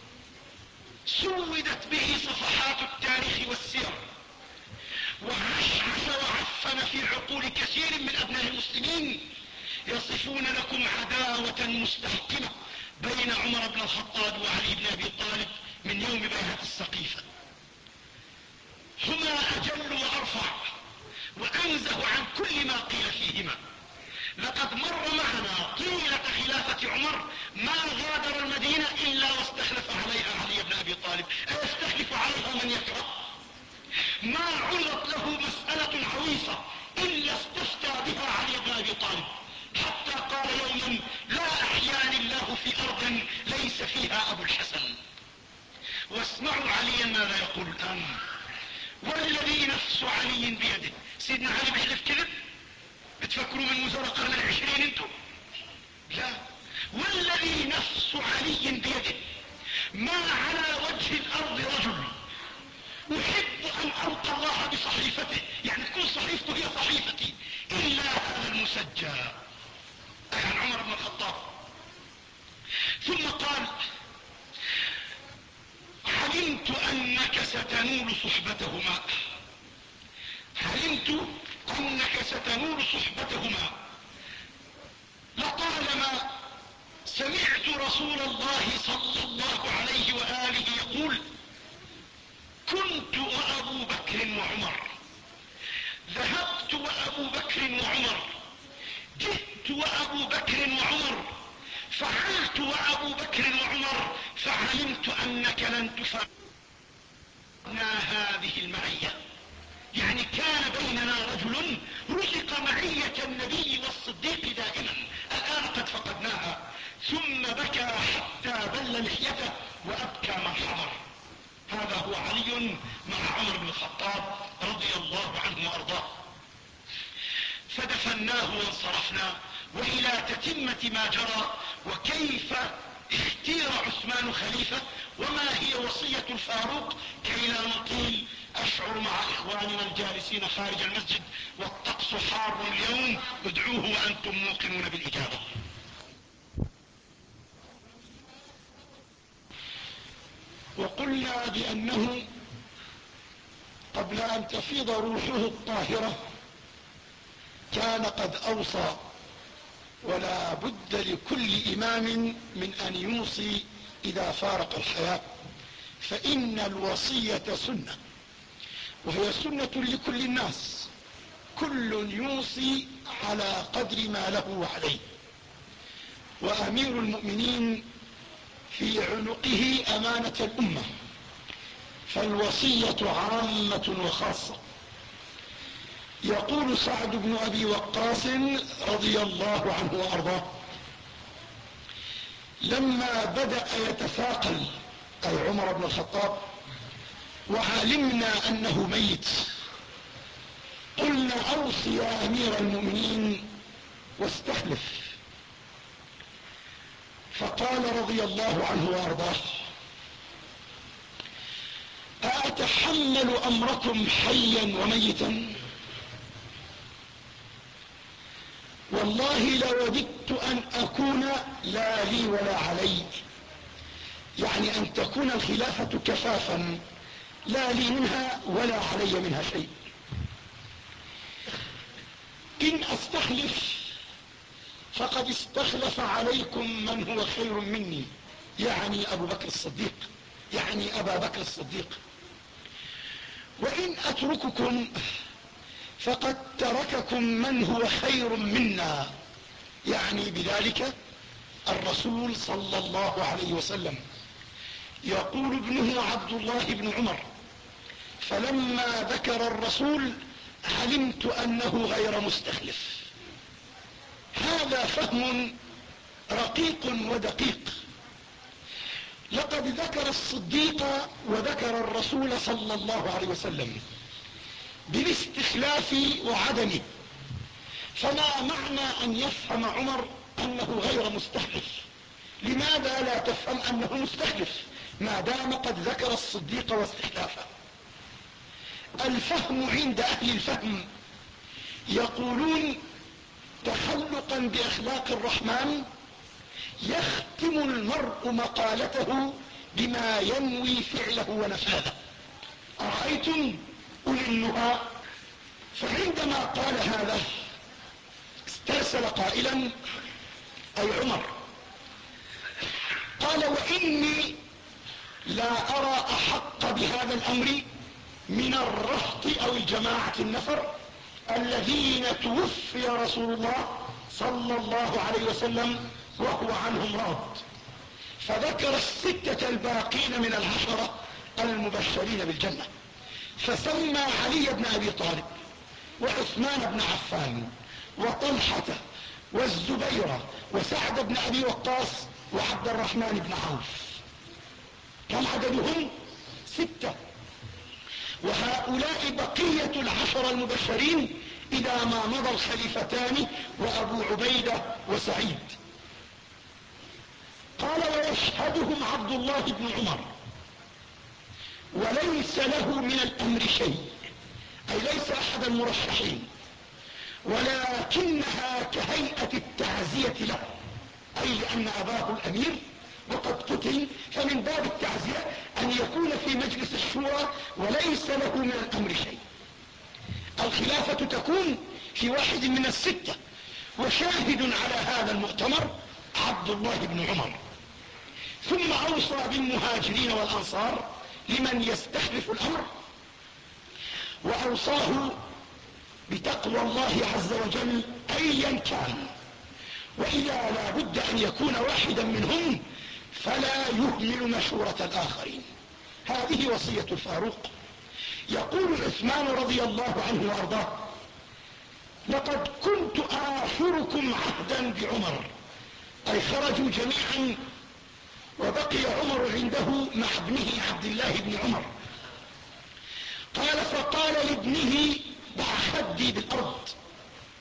سودت به صفحات التاريخ والسير، وعشعش وعفن في عقول كثير من أبناء المسلمين، يصفون لكم عداوة مستحكمة بين عمر بن الخطاب وعلي بن أبي طالب من يوم بيعة السقيفة، هما أجل وأرفع وأنزه عن كل ما قيل فيهما. لقد مر معنا طيلة خلافة عمر ما غادر المدينة إلا واستخلف عليها علي بن أبي طالب، أيستخلف عليها من يكره؟ ما عرضت له مسألة عويصة إلا استفتى بها علي بن أبي طالب، حتى قال يوما لا أحياني الله في أرض ليس فيها أبو الحسن. واسمعوا عليا ماذا يقول الآن، والذي نفس علي بيده. سيدنا علي بيحلف كذب؟ بتفكروا من وزراء القرن العشرين انتم؟ لا، والذي نفس علي بيده ما على وجه الأرض رجل أحب أن ألقى الله بصحيفته، يعني تكون صحيفته هي صحيفتي، إلا هذا المسجى، أي عن عمر بن الخطاب. ثم قال علمت أنك ستنول صحبتهما، علمت أنك ستنول صحبتهما، لطالما سمعت رسول الله صلى الله عليه وآله يقول كنت وأبو بكر وعمر، ذهبت وأبو بكر وعمر، جئت وأبو بكر وعمر، فعلت وأبو بكر وعمر، فعلمت أنك لن تفارقنا هذه المعية. يعني كان بيننا رجل رزق معية النبي والصديق دائما، الآن قد فقدناها. ثم بكى حتى بل لحيته وأبكى من حضر. هذا هو علي مع عمر بن الخطاب رضي الله عنه وأرضاه. فدفناه وانصرفنا، وإلى تتمة ما جرى وكيف اختير عثمان خليفة وما هي وصية الفاروق كي لا نطيل؟ أشعر مع إخواننا الجالسين خارج المسجد والطقس حار اليوم، ادعوه وأنتم موقنون بالإجابة. وقلنا بأنه قبل أن تفيض روحه الطاهرة كان قد أوصى، ولا بد لكل إمام من أن يوصي إذا فارق الحياة، فإن الوصية سنة، وهي سنة لكل الناس، كل يوصي على قدر ما له وعليه، وأمير المؤمنين في عنقه أمانة الأمة، فالوصية عامة وخاصة. يقول سعد بن أبي وقاص رضي الله عنه وأرضاه: لما بدأ يتثاقل أي عمر بن الخطاب وعلمنا أنه ميت، قلنا أوصي يا أمير المؤمنين واستخلف. فقال رضي الله عنه وأرضاه: أأتحمل أمركم حيا وميتا؟ والله لوددت أن أكون لا لي ولا علي، يعني أن تكون الخلافة كفافا لا لي منها ولا علي منها شيء. إن أستخلف فقد استخلف عليكم من هو خير مني، يعني أبو بكر الصديق، يعني أبا بكر الصديق. وإن أترككم فقد ترككم من هو خير منا، يعني بذلك الرسول صلى الله عليه وسلم. يقول ابنه عبد الله بن عمر: فلما ذكر الرسول علمت أنه غير مستخلف. هذا فهم رقيق ودقيق. لقد ذكر الصديق وذكر الرسول صلى الله عليه وسلم بالاستخلاف وعدمه، فما معنى أن يفهم عمر أنه غير مستخلف؟ لماذا لا تفهم أنه مستخلف ما دام قد ذكر الصديق واستخلافه؟ الفهم عند أهل الفهم يقولون: تخلقا بأخلاق الرحمن يختم المرء مقالته بما ينوي فعله ونفاذه. أرأيتم أولي النهى؟ فعندما قال هذا استرسل قائلا أي عمر، قال: وإني لا أرى أحق بهذا الأمر من الرهط أو الجماعة النفر الذين توفي رسول الله صلى الله عليه وسلم وهو عنهم راض. فذكر الستة الباقين من العشرة المبشرين بالجنة، فسمى علي بن أبي طالب وعثمان بن عفان وطلحة والزبير وسعد بن أبي وقاص وعبد الرحمن بن عوف. كم عددهم؟ ستة. وهؤلاء بقية العشر المبشرين إذا ما مضى الخليفتان وأبو عبيدة وسعيد. قال: ويشهدهم عبد الله بن عمر وليس له من الأمر شيء، أي ليس أحد المرشحين، ولكنها كهيئة التعزية له، أي لأن أباه الأمير وقد قتل، فمن باب التعزية أن يكون في مجلس الشورى وليس له من الأمر شيء. الخلافة تكون في واحد من الستة، وشاهد على هذا المؤتمر عبد الله بن عمر. ثم أوصى بالمهاجرين والأنصار لمن يستخلف الأمر، وأوصاه بتقوى الله عز وجل أيا كان، وإذا لا بد أن يكون واحدا منهم فلا يهمل مشورة الآخرين. هذه وصية الفاروق. يقول عثمان رضي الله عنه وارضاه: لقد كنت آخركم عهدا بعمر، أي خرجوا جميعا وبقي عمر عنده مع ابنه عبد الله بن عمر. قال: فقال لابنه: ضع خدي بالأرض،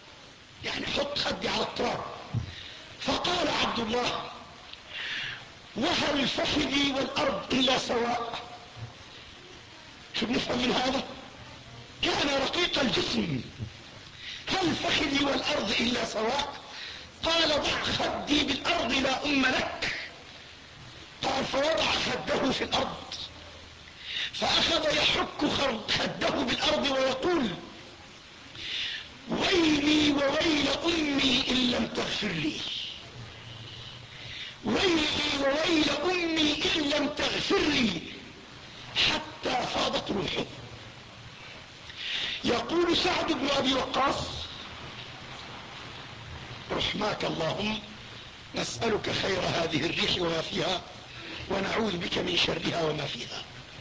يعني حط خدي على التراب. فقال عبد الله: وهل فخذي والأرض إلا سواء؟ شو بنفهم من هذا؟ كان رقيق الجسم. هل فخذي والأرض إلا سواء؟ قال ضع خدي بالأرض لا أم لك. قال فوضع خده في الأرض، فأخذ يحك خده بالأرض ويقول ويلي وويل أمي إن لم تغفر لي، ويلي وويل أمي إن لم تغفر لي، حتى فاضت روحه. يقول سعد بن أبي وقاص رحماك اللهم نسألك خير هذه الريح وما فيها، ونعوذ بك من شرها وما فيها.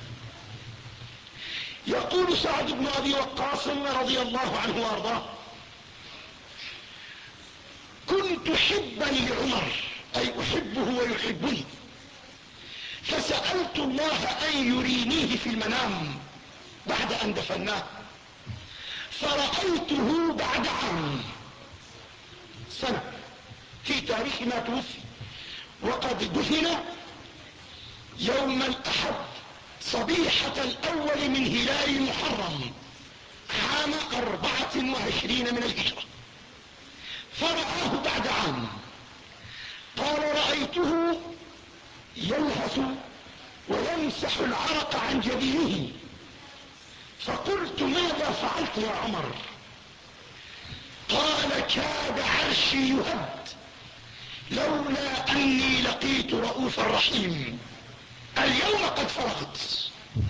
يقول سعد بن أبي وقاص رضي الله عنه وارضاه كنت حبا لعمر، أي أحبه ويحبني، فسألت الله أن يرينيه في المنام بعد أن دفناه، فرأيته بعد عام سنة في تاريخ ما توفي، وقد دفن يوم الأحد صبيحة الأول من هلال محرم عام أربعة وعشرين من الهجرة، فرآه بعد عام. قال رأيته يلهث ويمسح العرق عن جبينه، فقلت ماذا فعلت يا عمر؟ قال كاد عرشي يهد لولا أني لقيت رؤوفا رحيم، اليوم قد فرغت.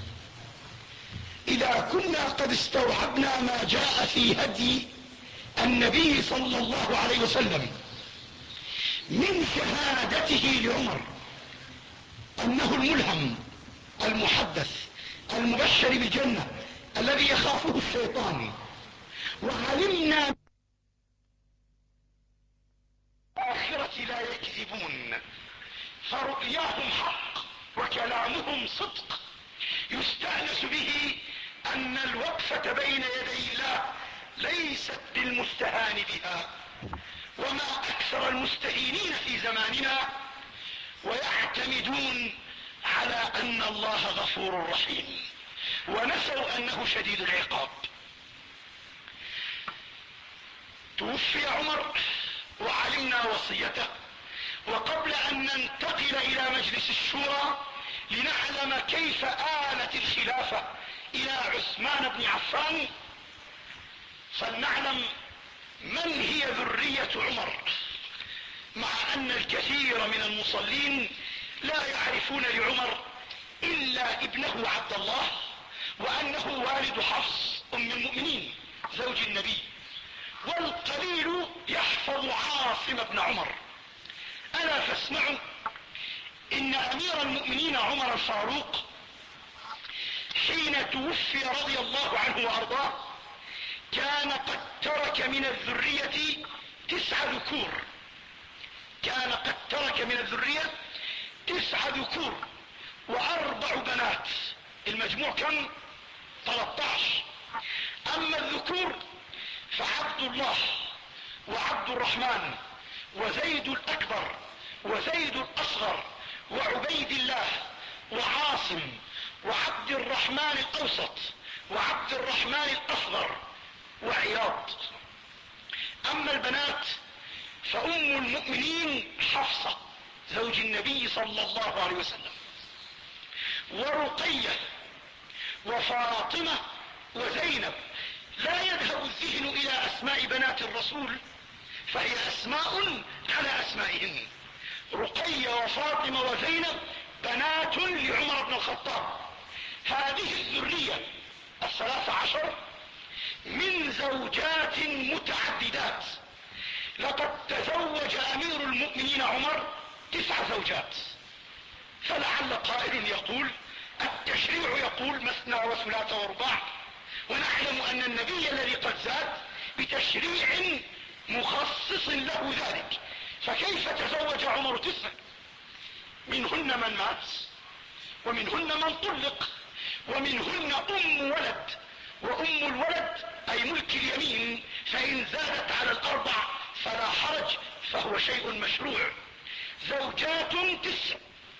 إذا كنا قد استوعبنا ما جاء في هدي النبي صلى الله عليه وسلم من شهادته لعمر أنه الملهم المحدث المبشر بالجنة الذي يخافه الشيطان، وعلمنا الآخرة لا يكذبون، فرؤياهم حق وكلامهم صدق، يستأنس به أن الوقفة بين يدي الله ليست بالمستهان بها. وما أكثر المستهينين في زماننا ويعتمدون على أن الله غفور رحيم، ونسوا أنه شديد العقاب. توفي عمر وعلمنا وصيته، وقبل أن ننتقل إلى مجلس الشورى لنعلم كيف آلت الخلافة إلى عثمان بن عفان، فلنعلم من هي ذرية عمر، مع أن الكثير من المصلين لا يعرفون لعمر إلا ابنه عبد الله، وأنه والد حفص أم المؤمنين زوج النبي، والقليل يحفظ عاصم بن عمر. ألا فاسمعوا إن أمير المؤمنين عمر الفاروق حين توفي رضي الله عنه وأرضاه كان قد ترك من الذرية تسع ذكور، كان قد ترك من الذرية تسع ذكور وأربع بنات، المجموع كم؟ ثلاثة عشر. أما الذكور فعبد الله وعبد الرحمن وزيد الأكبر وزيد الأصغر وعبيد الله وعاصم وعبد الرحمن الأوسط وعبد الرحمن الأصغر وعياض. أما البنات فأم المؤمنين حفصة زوج النبي صلى الله عليه وسلم، ورقية وفاطمة وزينب. لا يذهب الذهن إلى أسماء بنات الرسول، فهي أسماء على أسمائهن. رقية وفاطمة وزينب بنات لعمر بن الخطاب. هذه الذرية الثلاث عشر من زوجات متعددات. لقد تزوج أمير المؤمنين عمر تسع زوجات، فلعل قائل يقول التشريع يقول مثنى وثلاث ورباع، ونعلم أن النبي الذي قد زاد بتشريع مخصص له ذلك، فكيف تزوج عمر تسع؟ منهن من مات ومنهن من طلق ومنهن أم ولد، وأم الولد أي ملك اليمين، فإن زادت على الأربع فلا حرج، فهو شيء مشروع. زوجات تسع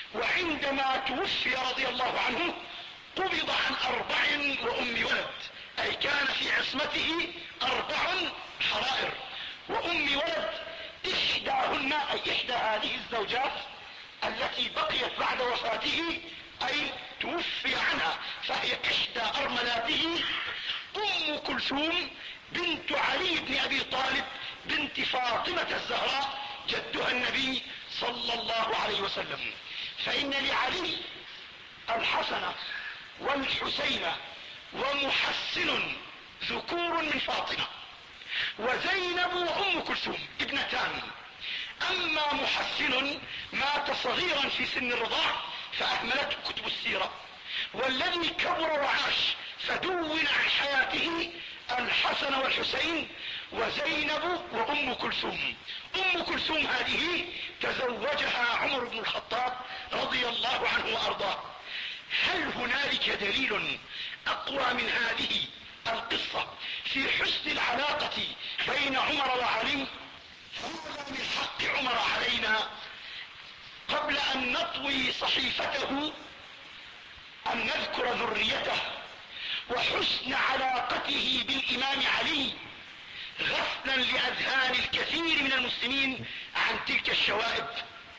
وعندما توفي رضي الله عنه قبض عن اربع وام ولد، اي كان في عصمته اربع حرائر وام ولد، احداهن اي احدى هذه الزوجات التي بقيت بعد وفاته اي توفي عنها فهي احدى ارملاته ام كلثوم بنت علي بن ابي طالب بنت فاطمة الزهراء جدها النبي صلى الله عليه وسلم. فان لعلي الحسن والحسين ومحسن ذكور من فاطمة، وزينب وام كلثوم ابنتان. اما محسن مات صغيرا في سن الرضاع فاهملته كتب السيرة، والذي كبر وعاش فدون عن حياته الحسن والحسين وزينب وام كلثوم. ام كلثوم هذه تزوجها عمر بن الخطاب رضي الله عنه وارضاه. هل هنالك دليل اقوى من هذه القصة في حسن العلاقة بين عمر وعلي؟ هذا من حق عمر علينا قبل ان نطوي صحيفته ان نذكر ذريته وحسن علاقته بالامام علي، غفلا لاذهان الكثير من المسلمين عن تلك الشوائب.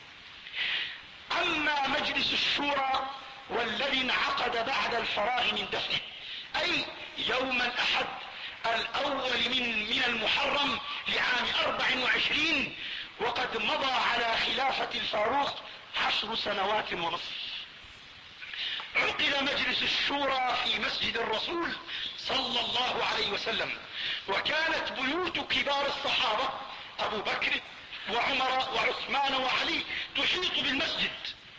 اما مجلس الشورى والذي انعقد بعد الفراغ من دفنه، اي يوم الاحد الاول من, من المحرم لعام اربع وعشرين، وقد مضى على خلافة الفاروق عشر سنوات ونصف. عقد مجلس الشورى في مسجد الرسول صلى الله عليه وسلم، وكانت بيوت كبار الصحابة ابو بكر وعمر وعثمان وعلي تحيط بالمسجد.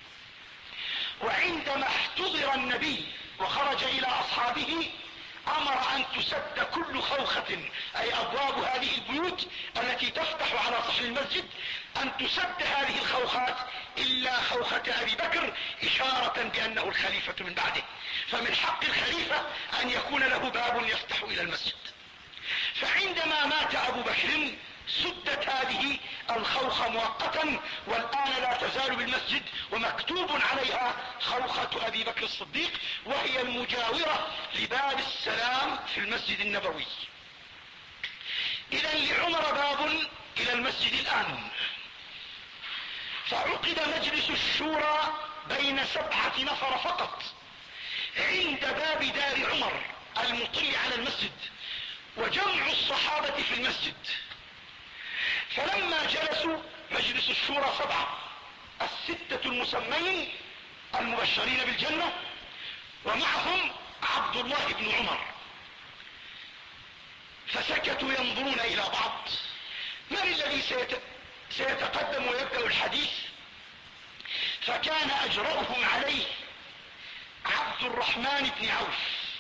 وعندما احتضر النبي وخرج الى اصحابه امر ان تسد كل خوخة، اي ابواب هذه البيوت التي تفتح على صحن المسجد ان تسد هذه الخوخات الا خوخة ابي بكر، اشارة بانه الخليفة من بعده، فمن حق الخليفة ان يكون له باب يفتح الى المسجد. فعندما مات ابو بكر سدت هذه الخوخة مؤقتا، والان لا تزال بالمسجد ومكتوب عليها خوخة ابي بكر الصديق، وهي المجاورة لباب السلام في المسجد النبوي. اذا لعمر باب الى المسجد الان. فعقد مجلس الشورى بين سبعة نفر فقط عند باب دار عمر المطل على المسجد، وجمع الصحابة في المسجد. فلما جلسوا مجلس الشورى سبعة، الستة المسمين المبشرين بالجنة، ومعهم عبد الله بن عمر، فسكتوا ينظرون الى بعض. من الذي سيت... سيتقدم ويبدأ الحديث؟ فكان اجرأهم عليه عبد الرحمن بن عوف.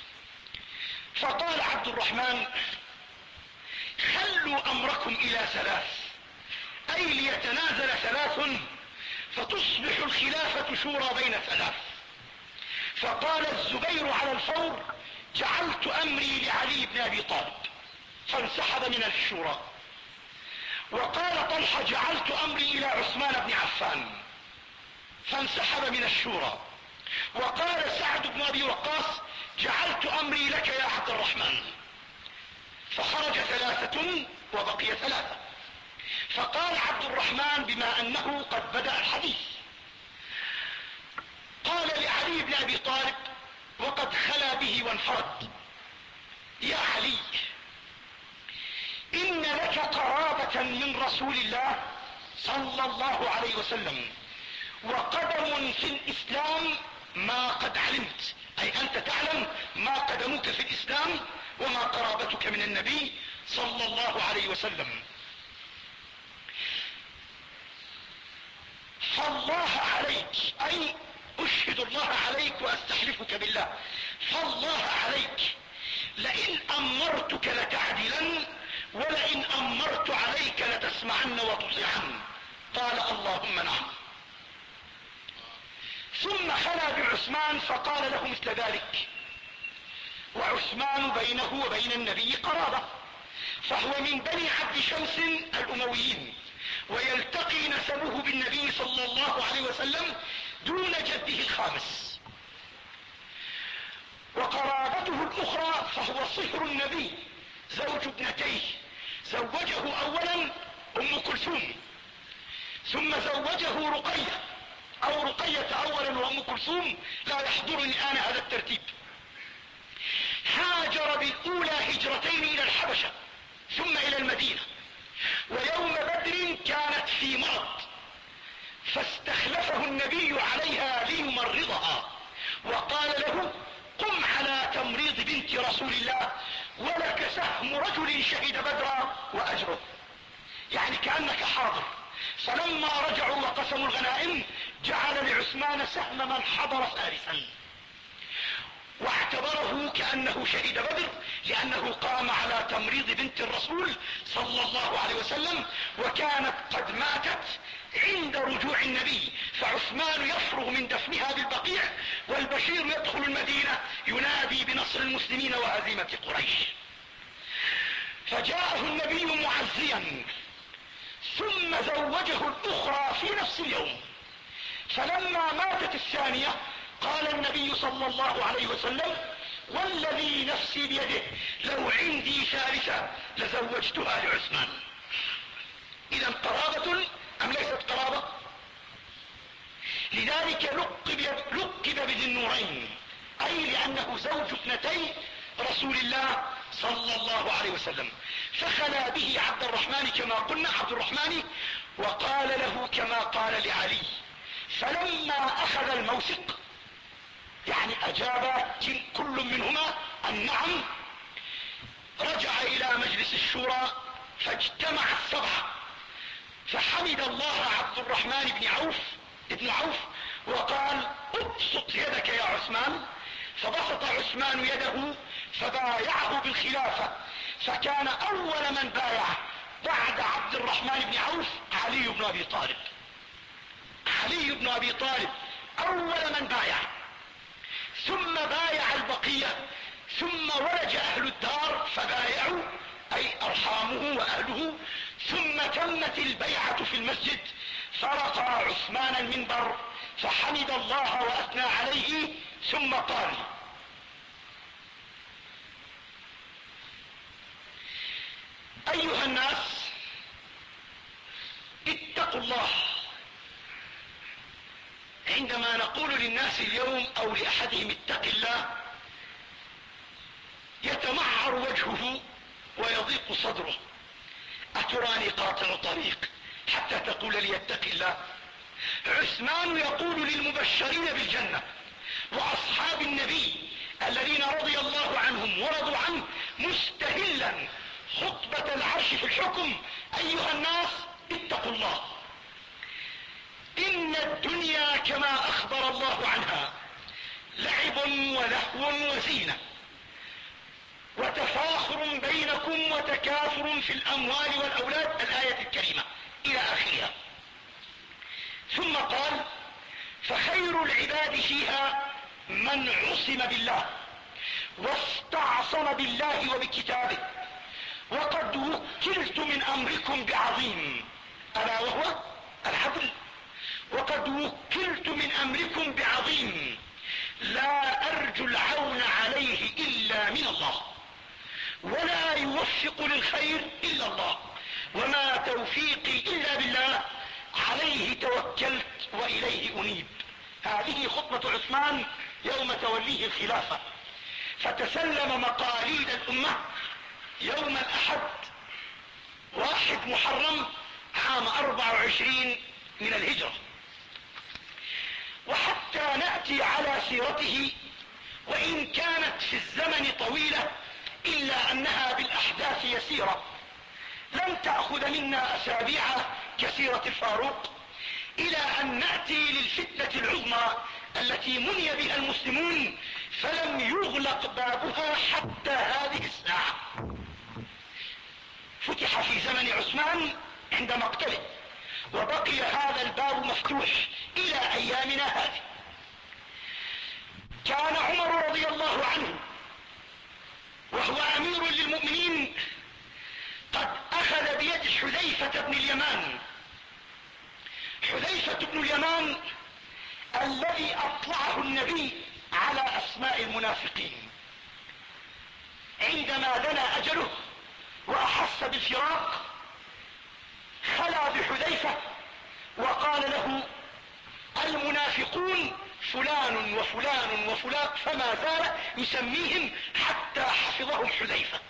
فقال عبد الرحمن: خلوا امركم الى ثلاث، اي ليتنازل ثلاث فتصبح الخلافة شورى بين ثلاث. فقال الزبير على الفور: جعلت امري لعلي بن ابي طالب، فانسحب من الشورى. وقال طلحة: جعلت امري الى عثمان بن عفان، فانسحب من الشورى. وقال سعد بن ابي وقاص: جعلت امري لك يا عبد الرحمن. فخرج ثلاثة وبقي ثلاثة. فقال عبد الرحمن بما انه قد بدأ الحديث، قال لعلي بن ابي طالب وقد خلا به وانفرد: يا علي، ان لك قرابة من رسول الله صلى الله عليه وسلم، وقدم في الاسلام ما قد علمت، اي انت تعلم ما قدمك في الاسلام وما قرابتك من النبي صلى الله عليه وسلم. فالله عليك، اي اشهد الله عليك واستحلفك بالله، فالله عليك لئن امرتك لتعدلن، ولئن امرت عليك لتسمعن وتطيعن. قال: اللهم نعم. ثم خلا بعثمان فقال له مثل ذلك. وعثمان بينه وبين النبي قرابة، فهو من بني عبد شمس الامويين، ويلتقي نسبه بالنبي صلى الله عليه وسلم دون جده الخامس. وقرابته الاخرى فهو صهر النبي زوج ابنتيه، زوجه اولا ام كلثوم ثم زوجه رقية، او رقية اولا وام كلثوم، لا يحضرني الان هذا الترتيب. هاجر بالاولى هجرتين الى الحبشة ثم الى المدينة، ويوم بدر كانت في مرض فاستخلفه النبي عليها ليمرضها، وقال له قم على تمريض بنت رسول الله ولك سهم رجل شهد بدرا واجره، يعني كأنك حاضر. فلما رجعوا وقسموا الغنائم جعل لعثمان سهم من حضر فارسا، واعتبره كأنه شهد بدر لأنه قام على تمريض بنت الرسول صلى الله عليه وسلم، وكانت قد ماتت عند رجوع النبي، فعثمان يفرغ من دفنها بالبقيع والبشير يدخل المدينة ينادي بنصر المسلمين وهزيمة قريش. فجاءه النبي معزيا ثم زوجه الأخرى في نفس اليوم. فلما ماتت الثانية قال النبي صلى الله عليه وسلم والذي نفسي بيده لو عندي ثالثة لزوجتها لعثمان. إذا قرابة أم ليست قرابة؟ لذلك لقب, لقب بذي النورين، أي لأنه زوج ابنتي رسول الله صلى الله عليه وسلم. فخلا به عبد الرحمن كما قلنا عبد الرحمن، وقال له كما قال لعلي. فلما أخذ الموثق يعني أجاب كل منهما النعم، رجع إلى مجلس الشورى فاجتمع السبعة، فحمد الله عبد الرحمن بن عوف ابن عوف وقال ابسط يدك يا عثمان، فبسط عثمان يده فبايعه بالخلافة، فكان أول من بايع بعد عبد الرحمن بن عوف علي بن أبي طالب. علي بن أبي طالب أول من بايع، ثم بايع البقية، ثم ولج أهل الدار فبايعوا أي أرحامه وأهله، ثم تمت البيعة في المسجد، فرقى عثمان المنبر فحمد الله وأثنى عليه ثم قال أيها الناس اتقوا الله. عندما نقول للناس اليوم أو لأحدهم اتق الله يتمعر وجهه ويضيق صدره، أتراني قاطع طريق حتى تقول لي اتق الله؟ عثمان يقول للمبشرين بالجنة وأصحاب النبي الذين رضي الله عنهم ورضوا عنه مستهلا خطبة العرش في الحكم أيها الناس اتقوا الله، إن الدنيا كما أخبر الله عنها لعب ولهو وزينة وتفاخر بينكم وتكاثر في الأموال والأولاد، الآية الكريمة إلى آخرها. ثم قال فخير العباد فيها من عصم بالله واستعصم بالله وبكتابه، وقد وكلت من أمركم بعظيم، ألا وهو العدل. وقد وكلت من أمركم بعظيم لا أرجو العون عليه إلا من الله، ولا يوفق للخير إلا الله، وما توفيقي إلا بالله، عليه توكلت وإليه أنيب. هذه خطبة عثمان يوم توليه الخلافة، فتسلم مقاليد الأمة يوم الأحد واحد محرم عام أربع وعشرين من الهجرة. وحتى نأتي على سيرته وإن كانت في الزمن طويلة إلا أنها بالأحداث يسيرة لن تأخذ منا أسابيع كسيرة الفاروق، إلى أن نأتي للفتنة العظمى التي مني بها المسلمون فلم يغلق بابها حتى هذه الساعة. فتح في زمن عثمان عند مقتله، وبقي هذا الباب مفتوح إلى أيامنا هذه. كان عمر رضي الله عنه وهو أمير للمؤمنين قد أخذ بيد حذيفة بن اليمان. حذيفة بن اليمان الذي اطلعه النبي على اسماء المنافقين عندما دنا اجله واحس بالفراق خلا بحذيفة وقال له المنافقون فلان وفلان وفلان، فما زال يسميهم حتى حفظهم حذيفة.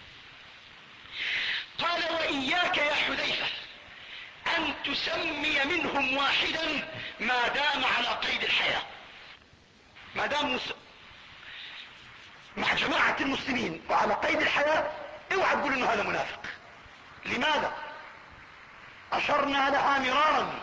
قال واياك يا حذيفة ان تسمي منهم واحدا ما دام على قيد الحياة، ما دام مس... مع جماعة المسلمين وعلى قيد الحياة، اوعى تقول انه هذا منافق. لماذا؟ اشرنا لها مرارا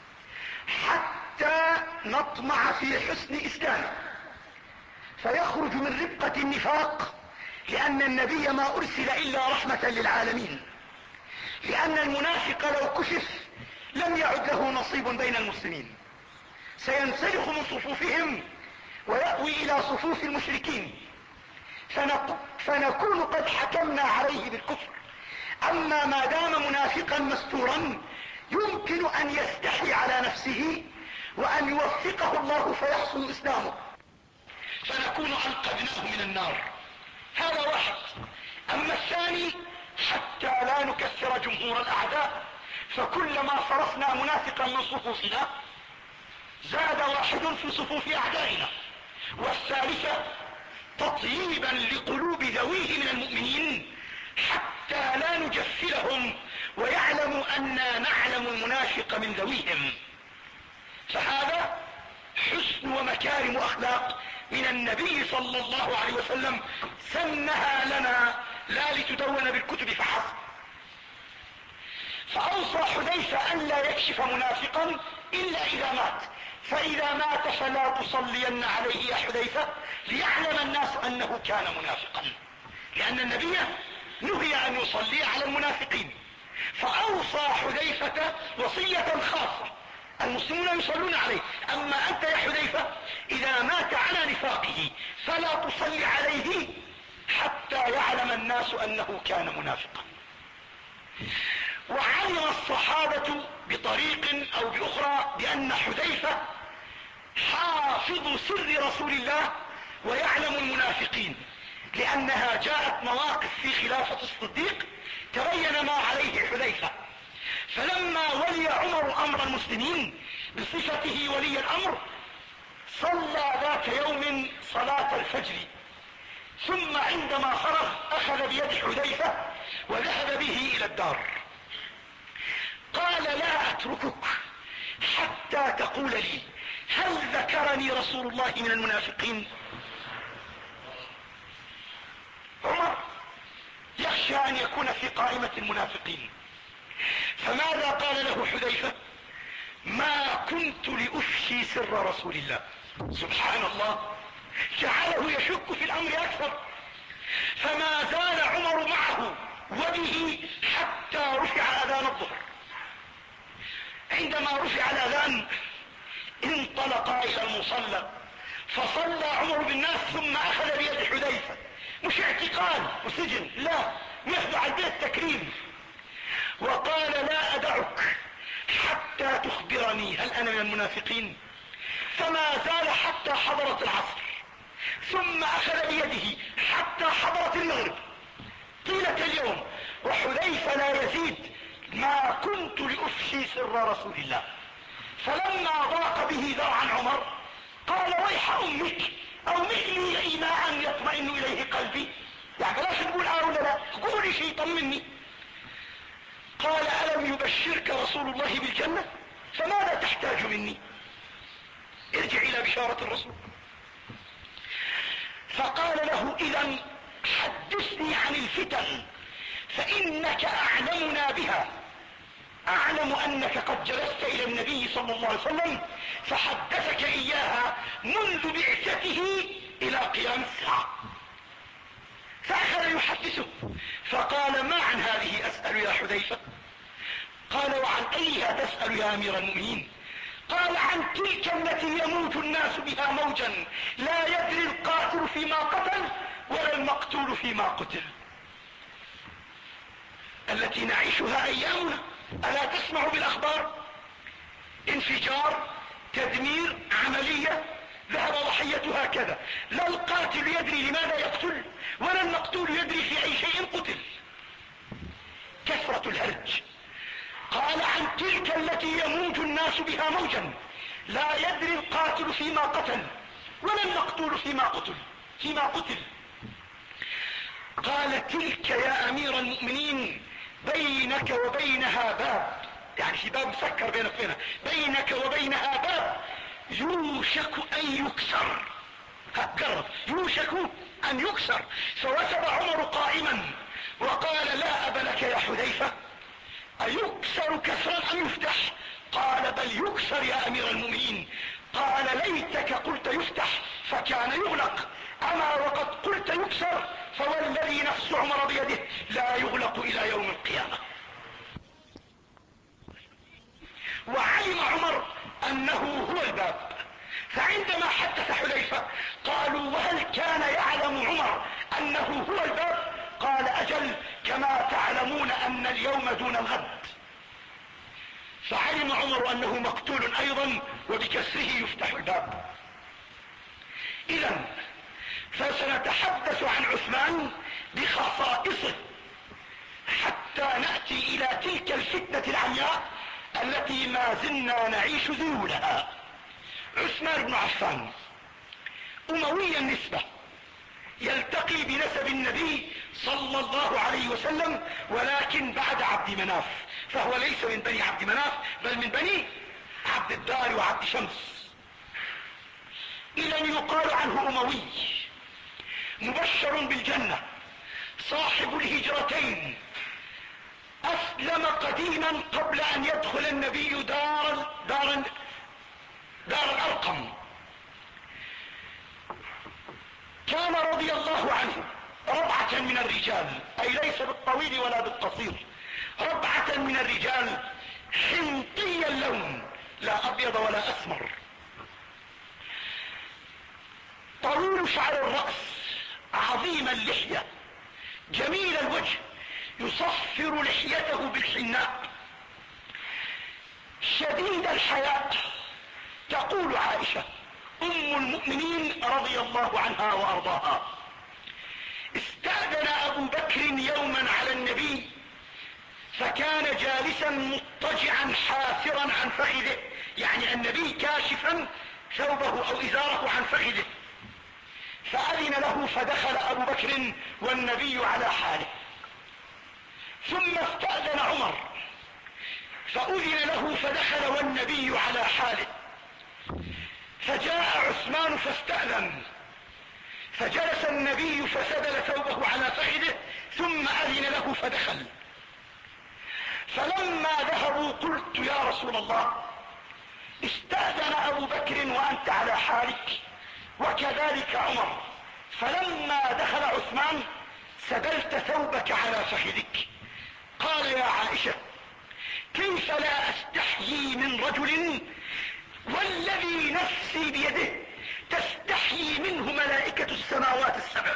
حتى نطمع في حسن اسلامه فيخرج من ربقة النفاق، لان النبي ما ارسل الا رحمة للعالمين، لان المنافق لو كشف لم يعد له نصيب بين المسلمين، سينسلخ من صفوفهم ويأوي الى صفوف المشركين، فنكون قد حكمنا عليه بالكفر. اما ما دام منافقا مستورا يمكن ان يستحي على نفسه وان يوفقه الله فيحصل اسلامه، فنكون انقذناه من النار. هذا واحد. اما الثاني حتى لا نكثر جمهور الاعداء، فكلما صرفنا منافقا من صفوفنا زاد واحد في صفوف اعدائنا. والثالثة تطييبا لقلوب ذويه من المؤمنين حتى لا نجفلهم ويعلموا أننا نعلم المنافق من ذويهم. فهذا حسن ومكارم اخلاق من النبي صلى الله عليه وسلم سنها لنا لا لتدون بالكتب فحسب. فاوصى حذيفة ان لا يكشف منافقا الا اذا مات، فاذا مات فلا تصلين عليه يا حذيفة ليعلم الناس انه كان منافقا، لان النبي نهي ان يصلي على المنافقين. فاوصى حذيفة وصية خاصة، المسلمون يصلون عليه، اما انت يا حذيفة اذا مات على نفاقه فلا تصلي عليه حتى يعلم الناس انه كان منافقا. وعلم الصحابة بطريق او باخرى بان حذيفة حافظ سر رسول الله ويعلم المنافقين، لانها جاءت مواقف في خلافة الصديق تبين ما عليه حذيفة. فلما ولي عمر امر المسلمين بصفته ولي الامر صلى ذات يوم صلاة الفجر، ثم عندما فرغ اخذ بيد حذيفة وذهب به الى الدار. قال لا اتركك حتى تقول لي هل ذكرني رسول الله من المنافقين؟ عمر يخشى ان يكون في قائمة المنافقين، فماذا قال له حذيفة؟ ما كنت لافشي سر رسول الله. سبحان الله، جعله يشك في الامر اكثر. فما زال عمر معه وبه حتى رفع اذان الظهر. عندما رفع الاذان انطلقا الى المصلى فصلى عمر بالناس ثم اخذ بيد حذيفة، مش اعتقال وسجن، لا، يخضع البيت تكريم، وقال لا ادعك حتى تخبرني هل انا من المنافقين. فما زال حتى حضرت العصر، ثم اخذ بيده حتى حضرت المغرب طيلة اليوم، وحذيفة لا يزيد ما كنت لافشي سر رسول الله. فلما ضاق به ذرعا عمر قال ويح امك او مثلي ايماء يطمئن اليه قلبي، يعني بلاش تقول اه ولا لا، قولي شيء طمني. قال الم يبشرك رسول الله بالجنة فماذا تحتاج مني؟ ارجع الى بشارة الرسول. فقال له اذا حدثني عن الفتن فانك اعلمنا بها، اعلم انك قد جلست الى النبي صلى الله عليه وسلم فحدثك اياها منذ بعثته الى قيام الساعة. فاخذ يحدثه فقال ما عن هذه اسأل يا حذيفة؟ قال وعن ايها تسأل يا امير المؤمنين؟ قال عن تلك التي يموت الناس بها موجا لا يدري القاتل فيما قتل ولا المقتول فيما قتل، التي نعيشها ايامنا. الا تسمع بالاخبار؟ انفجار، تدمير عملية ذهب ضحيتها كذا، لا القاتل يدري لماذا يقتل ولا المقتول يدري في اي شيء قتل. كثرة الهرج. قال عن تلك التي يموج الناس بها موجا، لا يدري القاتل فيما قتل ولا المقتول فيما قتل فيما قتل قال تلك يا امير المؤمنين بينك وبينها باب، يعني في باب مسكر بينك وبينها، بينك وبينها باب يوشك ان يكسر. قرب يوشك ان يكسر. فوثب عمر قائما وقال لا اب لك يا حذيفة، ايكسر كسرا ام يفتح؟ قال بل يكسر يا امير المؤمنين. قال ليتك قلت يفتح فكان يغلق، اما وقد قلت يكسر فوالذي نفس عمر بيده لا يغلق الى يوم القيامة. وعلم عمر انه هو الباب، فعندما حدث حذيفة قالوا وهل كان يعلم عمر انه هو الباب؟ قال اجل، كما تعلمون ان اليوم دون الغد. فعلم عمر انه مقتول ايضا وبكسره يفتح الباب. اذا فسنتحدث عن عثمان بخصائصه حتى نأتي الى تلك الفتنة العمياء التي ما زلنا نعيش ذيولها. عثمان بن عفان اموي النسبة، يلتقي بنسب النبي صلى الله عليه وسلم، ولكن بعد عبد مناف، فهو ليس من بني عبد مناف بل من بني عبد الدار وعبد شمس. اذا يقال عنه اموي، مبشر بالجنة، صاحب الهجرتين، اسلم قديما قبل ان يدخل النبي دار دار دار الارقم. كان رضي الله عنه ربعة من الرجال، اي ليس بالطويل ولا بالقصير، ربعة من الرجال، حنطي اللون، لا ابيض ولا اسمر، طويل شعر الرأس، عظيم اللحية، جميل الوجه، يصفر لحيته بالحناء، شديد الحياء. تقول عائشة ام المؤمنين رضي الله عنها وارضاها استأذن ابو بكر يوما على النبي فكان جالسا مضطجعا حافرا عن فخذه، يعني النبي كاشفا ثوبه او ازاره عن فخذه، فأذن له فدخل ابو بكر والنبي على حاله. ثم استأذن عمر فأذن له فدخل والنبي على حاله. فجاء عثمان فاستأذن فجلس النبي فسدل ثوبه على فخذه ثم أذن له فدخل. فلما ذهبوا قلت يا رسول الله استأذن ابو بكر وانت على حالك وكذلك عمر، فلما دخل عثمان سدلت ثوبك على فخذك. قال يا عائشة كيف لا استحيي من رجل والذي نفسي بيده تستحيي منه ملائكة السماوات السبع،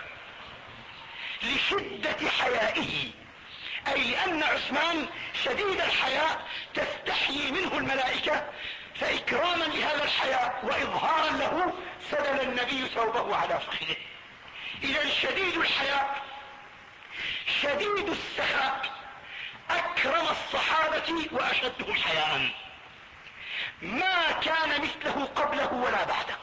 لشدة حيائه، اي لان عثمان شديد الحياء تستحيي منه الملائكة، فاكراما لهذا الحياء واظهارا له سدل النبي ثوبه على فخذه. اذا شديد الحياء شديد السخاء، اكرم الصحابة واشدهم حياء، ما كان مثله قبله ولا بعده،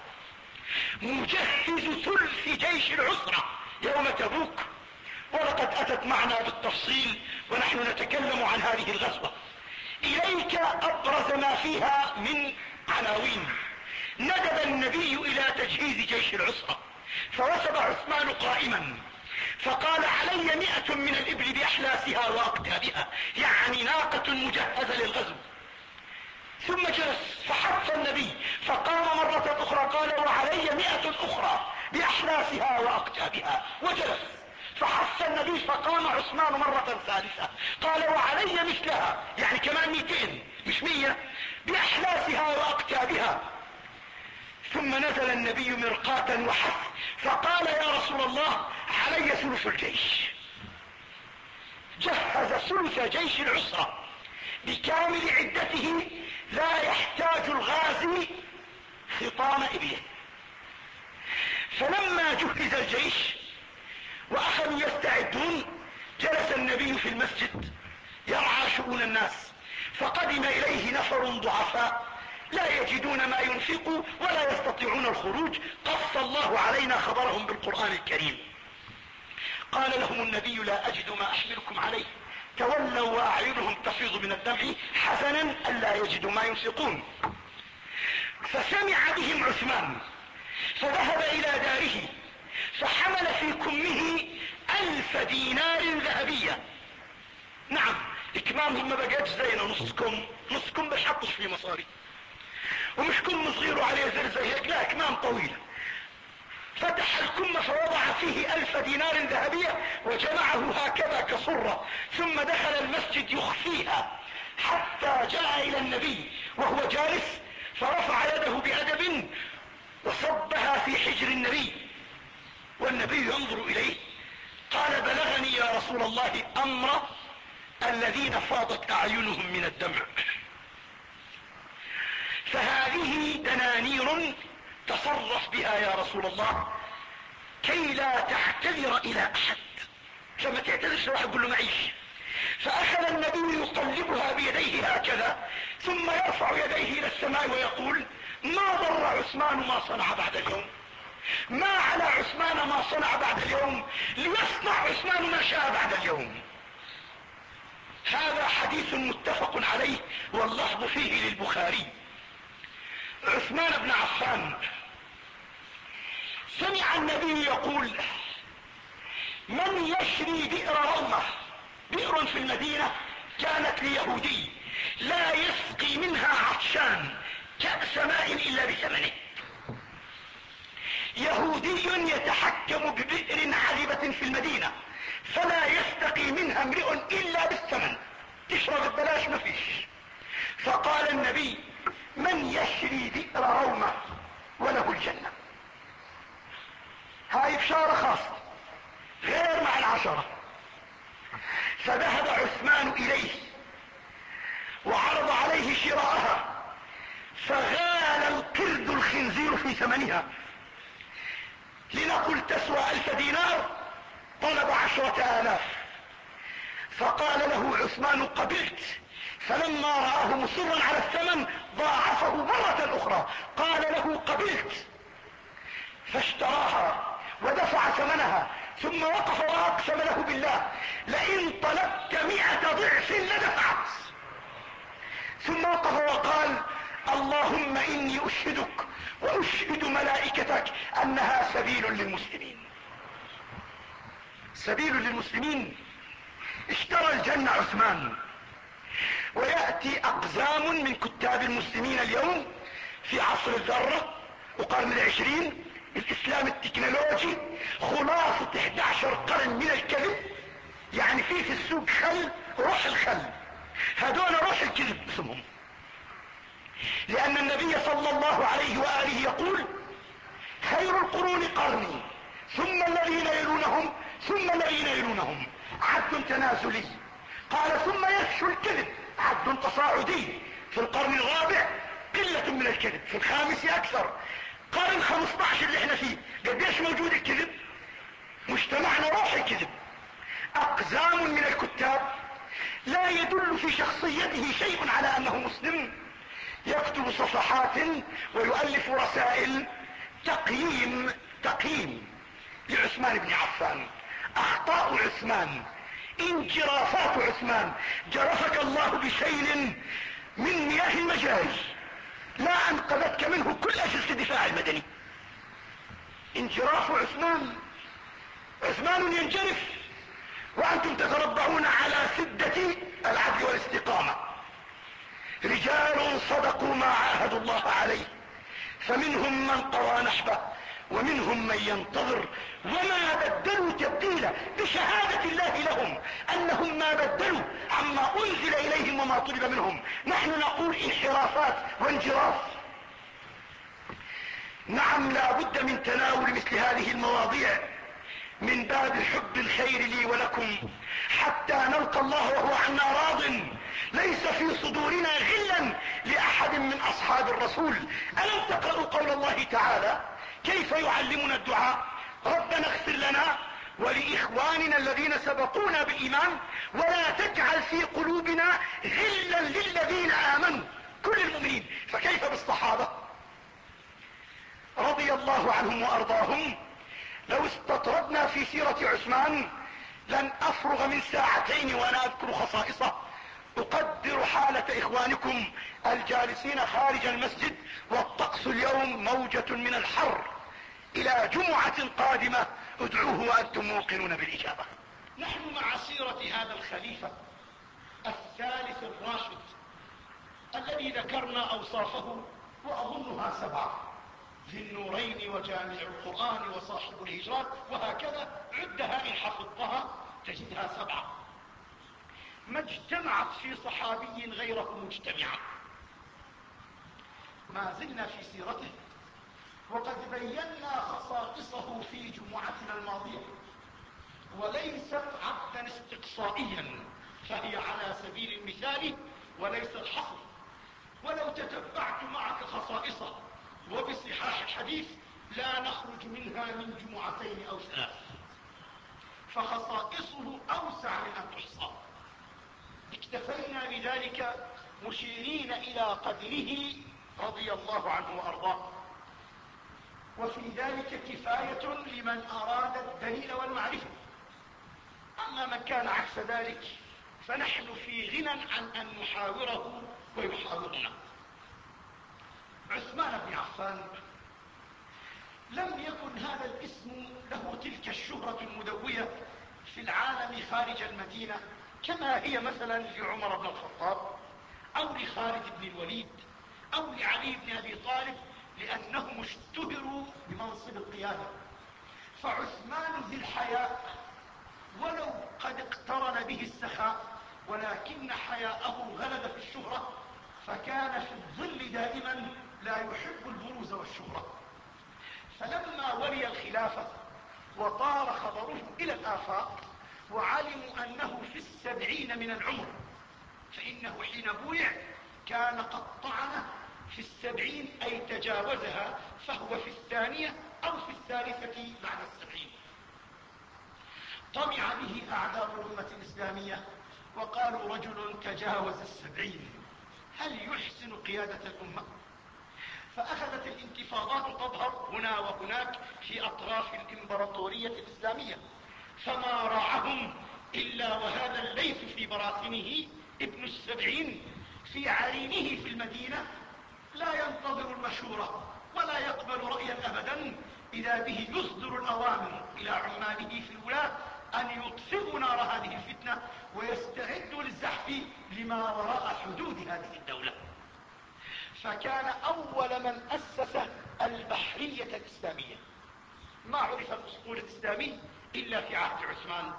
مجهز ثلث جيش العسرة يوم تبوك، ولقد اتت معنا بالتفصيل ونحن نتكلم عن هذه الغزوة. اليك ابرز ما فيها من عناوين. ندب النبي الى تجهيز جيش العسرة، فوثب عثمان قائما فقال علي مئة من الابل باحلاسها واقتابها، يعني ناقة مجهزة للغزو. ثم جلس فحث النبي فقام مرة اخرى قال وعلي مئة اخرى باحلاسها واقتابها، وجلس فحث النبي فقام عثمان مرة ثالثة قال وعلي مثلها، يعني كمان مئتين مش مية باحلاسها واقتابها. ثم نزل النبي مرقاة وحث فقال يا رسول الله علي ثلث الجيش. جهز ثلث جيش العسرة بكامل عدته، لا يحتاج الغازي خطام إبله. فلما جهز الجيش وأخذوا يستعدون جلس النبي في المسجد يرعى شؤون الناس، فقدم إليه نفر ضعفاء لا يجدون ما ينفقوا ولا يستطيعون الخروج، قص الله علينا خبرهم بالقرآن الكريم. قال لهم النبي لا أجد ما أحملكم عليه، تولوا وأعينهم تفيض من الدمع حزنا ألا يجدوا ما ينفقون. فسمع بهم عثمان فذهب إلى داره فحمل في كمه ألف دينار ذهبية. نعم اكمامهم ما بقاش زينا، نص كم نص كم بيحطش في مصاري، ومش كم صغير عليه زر زي هيك، لا اكمام طويلة. فتح الكم فوضع فيه ألف دينار ذهبية وجمعه هكذا كصرة، ثم دخل المسجد يخفيها حتى جاء إلى النبي وهو جالس، فرفع يده بأدب وصبها في حجر النبي والنبي ينظر إليه. قال بلغني يا رسول الله أمر الذين فاضت أعينهم من الدمع، فهذه دنانير تصرف بها يا رسول الله كي لا تعتذر إلى أحد، لما تعتذرش راح يقول له معيش. فأخذ النبي يقلبها بيديه هكذا ثم يرفع يديه إلى السماء ويقول ما ضر عثمان ما صنع بعد اليوم، ما على عثمان ما صنع بعد اليوم، ليصنع عثمان ما شاء بعد اليوم. هذا حديث متفق عليه واللفظ فيه للبخاري. عثمان بن عفان سمع النبي يقول من يشري بئر رومة، بئر في المدينة كانت ليهودي لا يسقي منها عطشان كأس ماء إلا بثمنه. يهودي يتحكم ببئر عذبة في المدينة فلا يستقي منها امرئ إلا بالثمن، تشرب ببلاش ما فيش. فقال النبي من يشري بئر رومة وله الجنة. هاي بشارة خاصة غير مع العشرة. فذهب عثمان إليه وعرض عليه شراءها، فغال القرد الخنزير في ثمنها، لنقل تسوى ألف دينار، طلب عشرة آلاف. فقال له عثمان قبلت، فلما رآه مصرا على الثمن ضاعفه مرة أخرى، قال له قبلت، فاشتراها ودفع ثمنها، ثم وقف وأقسم له بالله لئن طلبت مئة ضعف لدفعت، ثم وقف وقال اللهم إني أشهدك وأشهد ملائكتك أنها سبيل للمسلمين، سبيل للمسلمين. اشترى الجنة عثمان. ويأتي أقزام من كتاب المسلمين اليوم في عصر الذرة وقرن العشرين، الإسلام التكنولوجي، خلاصة احد عشر قرن من الكذب. يعني في في السوق خل، روح الخل، هدول روح الكذب اسمهم. لأن النبي صلى الله عليه وآله يقول خير القرون قرني ثم الذين يلونهم ثم الذين يلونهم، عد تنازلي. قال ثم يفشو الكذب، عد تصاعدي. في القرن الرابع قلة من الكذب، في الخامس أكثر. قرن خمسة عشر اللي احنا فيه قديش موجود الكذب؟ مجتمعنا روح الكذب. أقزام من الكتاب لا يدل في شخصيته شيء على أنه مسلم، يكتب صفحات ويؤلف رسائل تقييم تقييم لعثمان بن عفان، أخطاء عثمان، انجرافات عثمان. جرفك الله بسيل من مياه المجاري لا أنقذتك منه كل أجهزة الدفاع المدني. انجراف عثمان، عثمان ينجرف وأنتم تتربعون على سدة العدل والاستقامة. رجال صدقوا ما عاهدوا الله عليه، فمنهم من قضى نحبه ومنهم من ينتظر وما بدلوا تبديلا، بشهادة الله لهم أنهم ما بدلوا عما أنزل إليهم وما طلب منهم. نحن نقول انحرافات وانجراف. نعم لا بد من تناول مثل هذه المواضيع من باب حب الخير لي ولكم حتى نلقى الله وهو عنا راض. ليس في صدورنا غلا لأحد من أصحاب الرسول. ألم تقرأوا قول الله تعالى كيف يعلمنا الدعاء؟ ربنا اغفر لنا ولإخواننا الذين سبقونا بالإيمان ولا تجعل في قلوبنا غلا للذين آمنوا، كل المؤمنين. فكيف بالصحابة رضي الله عنهم وأرضاهم؟ لو استطردنا في سيرة عثمان لن أفرغ من ساعتين وأنا أذكر خصائصه. أقدر حالة إخوانكم الجالسين خارج المسجد والطقس اليوم موجة من الحر. إلى جمعة قادمة ادعوه وأنتم موقنون بالإجابة. نحن مع سيرة هذا الخليفة الثالث الراشد الذي ذكرنا أوصافه وأظنها سبعة: ذي النورين وجامع القرآن وصاحب الهجرات، وهكذا عدها إن حفظتها تجدها سبعة. ما اجتمعت في صحابي غيره مجتمعة. ما زلنا في سيرته وقد بينا خصائصه في جمعتنا الماضية، وليست عبدا استقصائيا، فهي على سبيل المثال وليس الحصر. ولو تتبعت معك خصائصه وبصحاح الحديث لا نخرج منها من جمعتين أو ثلاث، فخصائصه أوسع من أن تحصى. اكتفينا بذلك مشيرين إلى قدره رضي الله عنه وأرضاه، وفي ذلك كفاية لمن أراد الدليل والمعرفة. أما من كان عكس ذلك فنحن في غنى عن أن نحاوره ويحاورنا. عثمان بن عفان لم يكن هذا الاسم له تلك الشهرة المدوية في العالم خارج المدينة كما هي مثلا لعمر بن الخطاب أو لخالد بن الوليد أو لعلي بن أبي طالب، لأنهم اشتهروا بمنصب القيادة. فعثمان ذي الحياء ولو قد اقترن به السخاء، ولكن حياءه غلب في الشهرة، فكان في الظل دائما لا يحب البروز والشهرة. فلما ولي الخلافة وطار خبره إلى الآفاق وعلموا أنه في السبعين من العمر، فإنه حين بويع كان قد طعن في السبعين أي تجاوزها، فهو في الثانية أو في الثالثة بعد السبعين. طمع به أعداء الأمة الإسلامية وقالوا رجل تجاوز السبعين هل يحسن قيادة الأمة؟ فأخذت الانتفاضات تظهر هنا وهناك في أطراف الإمبراطورية الإسلامية، فما راعهم إلا وهذا الليث في براثنه ابن السبعين في عرينه في المدينة لا ينتظر المشورة ولا يقبل رأيا أبدا، إذا به يصدر الأوامر إلى عماله في الولاة أن يطفئوا نار هذه الفتنة ويستعدوا للزحف لما وراء حدود هذه الدولة. فكان أول من أسس البحرية الإسلامية. ما عرف الأسطول الإسلامي إلا في عهد عثمان،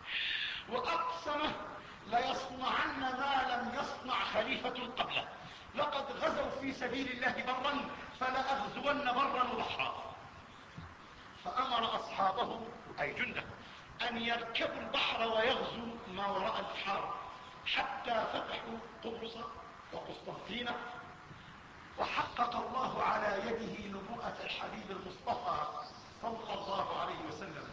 وأقسم ليصنعن ما لم يصنع خليفة قبله. لقد غزوا في سبيل الله برا فلأغزون برا وبحرا. فأمر أصحابه أي جنده أن يركبوا البحر ويغزوا ما وراء البحار حتى فتحوا قبرص وقسطنطينة، وحقق الله على يده نبوءة الحبيب المصطفى صلى الله عليه وسلم،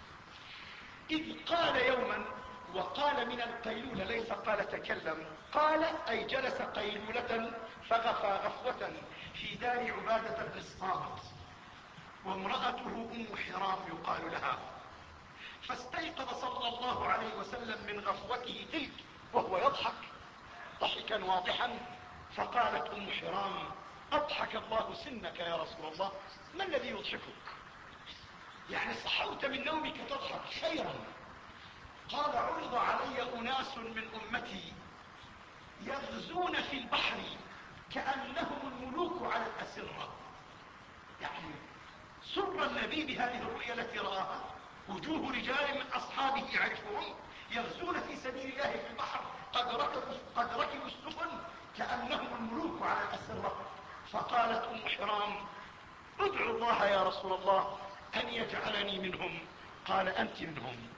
إذ قال يوما، وقال من القيلولة ليس قال تكلم، قال أي جلس قيلولة فغفى غفوة في دار عبادة بن الصامت، وامرأته أم حرام يقال لها، فاستيقظ صلى الله عليه وسلم من غفوته تلك وهو يضحك ضحكا واضحا، فقالت أم حرام أضحك الله سنك يا رسول الله، ما الذي يضحكك؟ يعني صحوت من نومك تضحك خيرا. قال عرض علي أناس من أمتي يغزون في البحر كأنهم الملوك على الأسرة. يعني سر النبي بهذه الرؤيا التي رآها، وجوه رجال من أصحابه يعرفهم يغزون في سبيل الله في البحر قد ركبوا, قد ركبوا السفن كأنهم الملوك على الأسرة. فقالت أم حرام ادعو الله يا رسول الله أن يجعلني منهم. قال أنت منهم.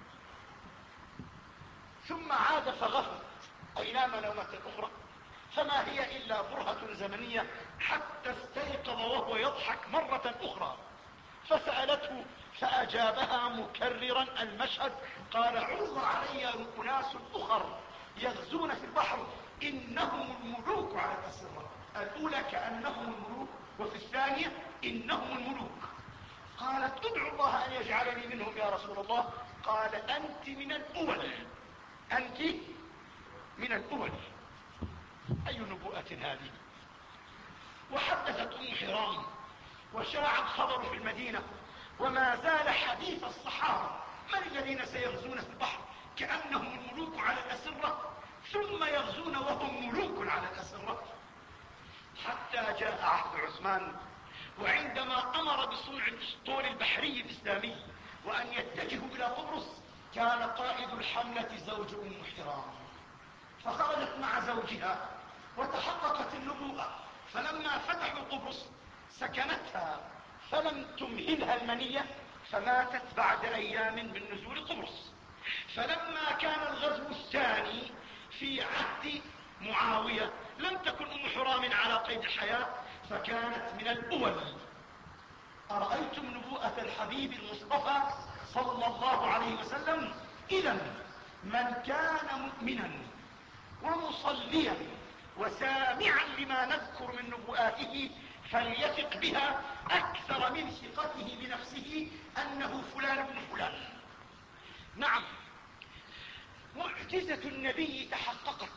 ثم عاد فغفت أي نام نومة أخرى، فما هي إلا برهة زمنية، حتى استيقظ وهو يضحك مرة أخرى. فسألته فأجابها مكررا المشهد، قال عرض علي أناس أخر يغزون في البحر إنهم الملوك على الأسرة. الأولى كأنهم الملوك، وفي الثانية إنهم الملوك. قالت ادعو الله أن يجعلني منهم يا رسول الله. قال أنت من الأول، أنت من الأول. أي نبوءة هذه! وحدثت أم حرام وشاع الخبر في المدينة، وما زال حديث الصحابة من الذين سيغزون في البحر كأنهم الملوك على الأسرة، ثم يغزون وهم ملوك على الأسرة، حتى جاء عهد عثمان. وعندما أمر بصنع الأسطول البحري الإسلامي وأن يتجهوا إلى قبرص، كان قائد الحملة زوج أم حرام، فخرجت مع زوجها وتحققت النبوءة. فلما فتحوا قبرص سكنتها، فلم تمهلها المنية، فماتت بعد أيام من نزول قبرص. فلما كان الغزو الثاني في عهد معاوية لم تكن أم حرام على قيد الحياة، فكانت من الأول. أرأيتم نبوءة الحبيب المصطفى صلى الله عليه وسلم؟ إذا من كان مؤمنا ومصليا وسامعا لما نذكر من نبوءاته فليثق بها أكثر من ثقته بنفسه أنه فلان بن فلان. نعم، معجزة النبي تحققت،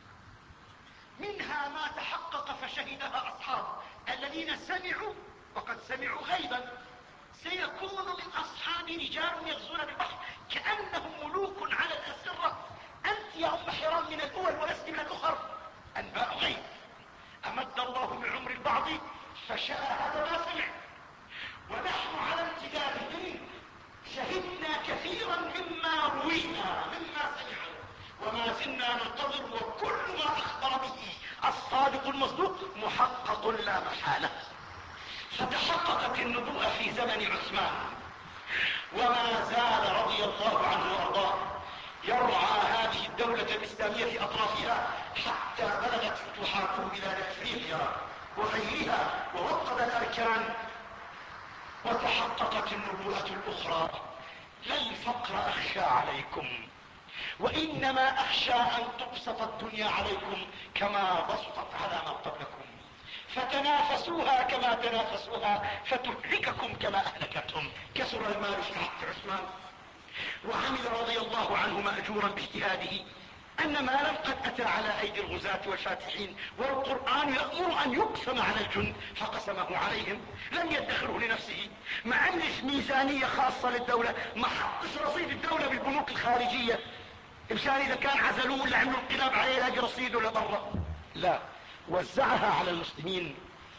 منها ما تحقق فشهدها أصحابه الذين سمعوا، وقد سمعوا غيبا، سيكون من أصحاب رجال يغزون بالبحر كأنهم ملوك على الأسرة. أنت يا أم حرام من الأول ولست من الأخر. أنباء غيب أمد الله بعمر البعض فشاهد ما سمع، ونحن على امتداده شهدنا كثيرا مما روينا مما سمعنا، وما زلنا ننتظر، وكل ما أخبر به الصادق المصدوق محقق لا محالة. فتحققت النبوءة في زمن عثمان، وما زال رضي الله عنه وارضاه يرعى هذه الدولة الإسلامية في أطرافها حتى بلغت فتوحاته بلاد أفريقيا وغيرها ووطد الأركان. وتحققت النبوءة الأخرى: لا الفقر أخشى عليكم، وإنما أخشى أن تبسط الدنيا عليكم كما بسطت على من قبلكم، فتنافسوها كما تنافسوها فتهلككم كما أهلكتهم. كسر المال في عهد عثمان، وعمل رضي الله عنه مأجورا باجتهاده أن مالا قد أتى على أيدي الغزاة والفاتحين، والقرآن يأمر أن يقسم على الجند فقسمه عليهم، لم يدخره لنفسه، مع أن ميزانية خاصة للدولة، ما حطش رصيد الدولة بالبنوك الخارجية مشان إذا كان عزلوه ولا عملوا انقلاب عليه يلاقي رصيد ولا برا، لا، وزعها على المسلمين.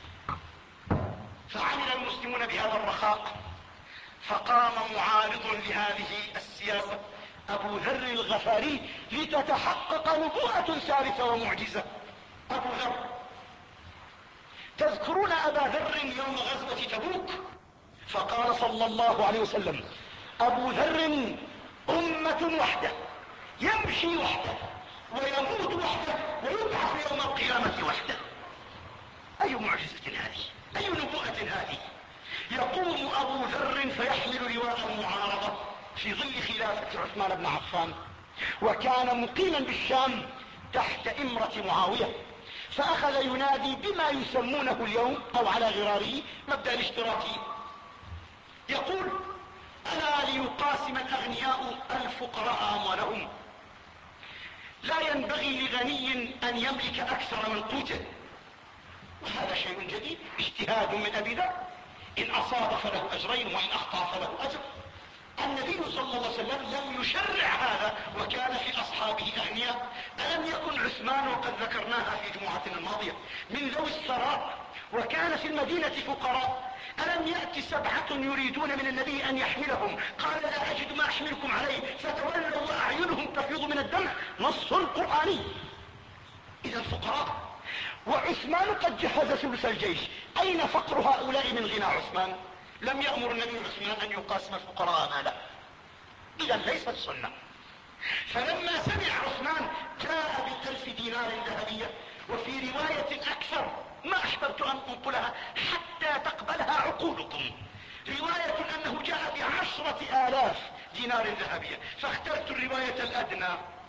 فعمل المسلمون بهذا الرخاء، فقام معارض لهذه السياسة أبو ذر الغفاري لتتحقق نبوءة ثالثة ومعجزة. أبو ذر، تذكرون أبا ذر يوم غزوة تبوك؟ فقال صلى الله عليه وسلم: أبو ذر أمة وحده، يمشي وحده ويموت وحده ويبعث يوم القيامة وحده. أي معجزة هذه! أي نبوءة هذه! يقوم أبو ذر فيحمل لواء المعارضة في ظل خلافة عثمان بن عفان، وكان مقيما بالشام تحت إمرة معاوية، فأخذ ينادي بما يسمونه اليوم أو على غراره مبدأ الاشتراكي، يقول: ألا ليقاسم الأغنياء الفقراء أموالهم، لا ينبغي لغني أن يملك أكثر من قوته. وهذا شيء جديد، اجتهاد من أبي ذر، إن أصاب فله أجرين وإن أخطأ فله أجر. النبي صلى الله عليه وسلم لم يشرع هذا، وكان في أصحابه أغنياء. ألم يكن عثمان، وقد ذكرناها في جمعتنا الماضية، من ذوي الثراء، وكان في المدينة فقراء؟ ألم يأتي سبعة يريدون من النبي أن يحملهم، قال: لا أجد ما أحملكم عليه، فتولوا وأعينهم تفيض من الدمع. نص قرآني. إذا الفقراء، وعثمان قد جهز ثلث الجيش. أين فقر هؤلاء من غنى عثمان؟ لم يأمر النبي عثمان أن يقاسم الفقراء ماله، إذا ليست سنة. فلما سمع عثمان جاء بألف دينار ذهبية، وفي رواية أكثر ما أحببت أن أنقلها حتى تقبلها عقولكم، رواية أنه جاء بعشرة آلاف دينار ذهبية، فاخترت الرواية الأدنى.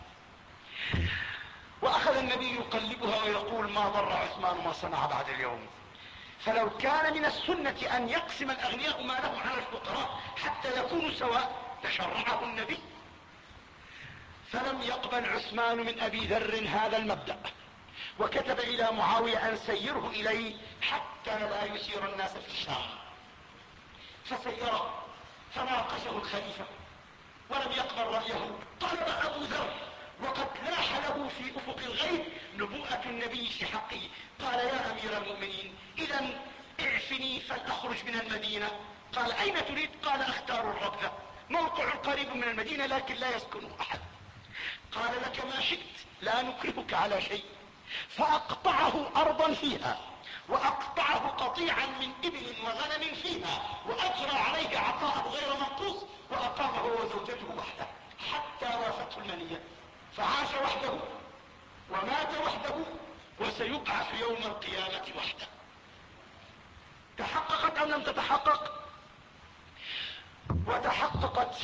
وأخذ النبي يقلبها ويقول ما ضر عثمان ما صنع بعد اليوم. فلو كان من السنة أن يقسم الأغنياء مالهم على الفقراء حتى يكونوا سواء لشرعه النبي. فلم يقبل عثمان من أبي ذر هذا المبدأ، وكتب إلى معاوية أن سيره إليه حتى لا يسير الناس في الشام. فسيره فناقشه الخليفة ولم يقبل رأيه. طلب أبو ذر وقد لاح له في أفق الغيب نبوءة النبي في حقه، قال يا أمير المؤمنين إذا اعفني فلأخرج من المدينة. قال أين تريد؟ قال أختار الربذة، موقع قريب من المدينة لكن لا يسكنه أحد. قال لك ما شئت لا نكرهك على شيء. فأقطعه أرضا فيها، وأقطعه قطيعا من إبل وغنم فيها، وأجرى عليه عطاءه غير منقوص، وأقام هو وزوجته وحده حتى وافته المنية، فعاش وحده ومات وحده وسيبعث يوم القيامة وحده. تحققت أم لم تتحقق؟ وتحققت.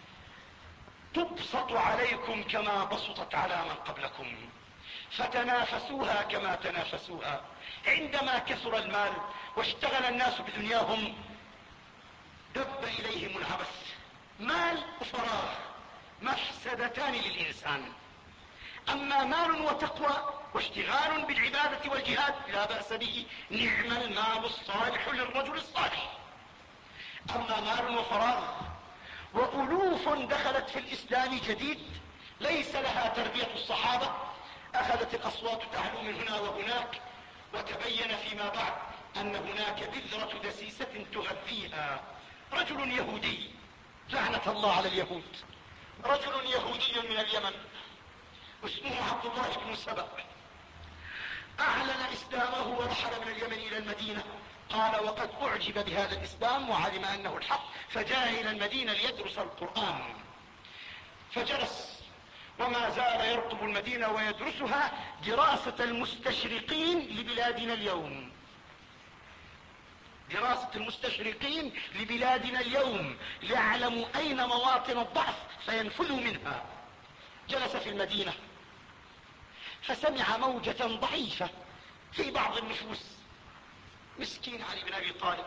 تبسط عليكم كما بسطت على من قبلكم، فتنافسوها كما تنافسوها. عندما كثر المال واشتغل الناس بدنياهم دب إليهم العبث. مال وفراغ مفسدتان للإنسان. أما مال وتقوى واشتغال بالعبادة والجهاد لا بأس به، نعم المال الصالح للرجل الصالح. أما مال وفراغ وألوف دخلت في الإسلام جديد ليس لها تربية الصحابة، أخذت الأصوات تعلو من هنا وهناك، وتبين فيما بعد أن هناك بذرة دسيسة تغذيها. رجل يهودي، لعنة الله على اليهود، رجل يهودي من اليمن اسمه عبد الله بن سبأ، أعلن إسلامه ورحل من اليمن إلى المدينة. قال وقد أعجب بهذا الإسلام وعلم أنه الحق، فجاء إلى المدينة ليدرس القرآن. فجلس وما زال يرقب المدينة ويدرسها دراسة المستشرقين لبلادنا اليوم، دراسة المستشرقين لبلادنا اليوم ليعلموا أين مواطن الضعف فينفذوا منها. جلس في المدينة فسمع موجة ضعيفة في بعض النفوس. مسكين علي بن أبي طالب،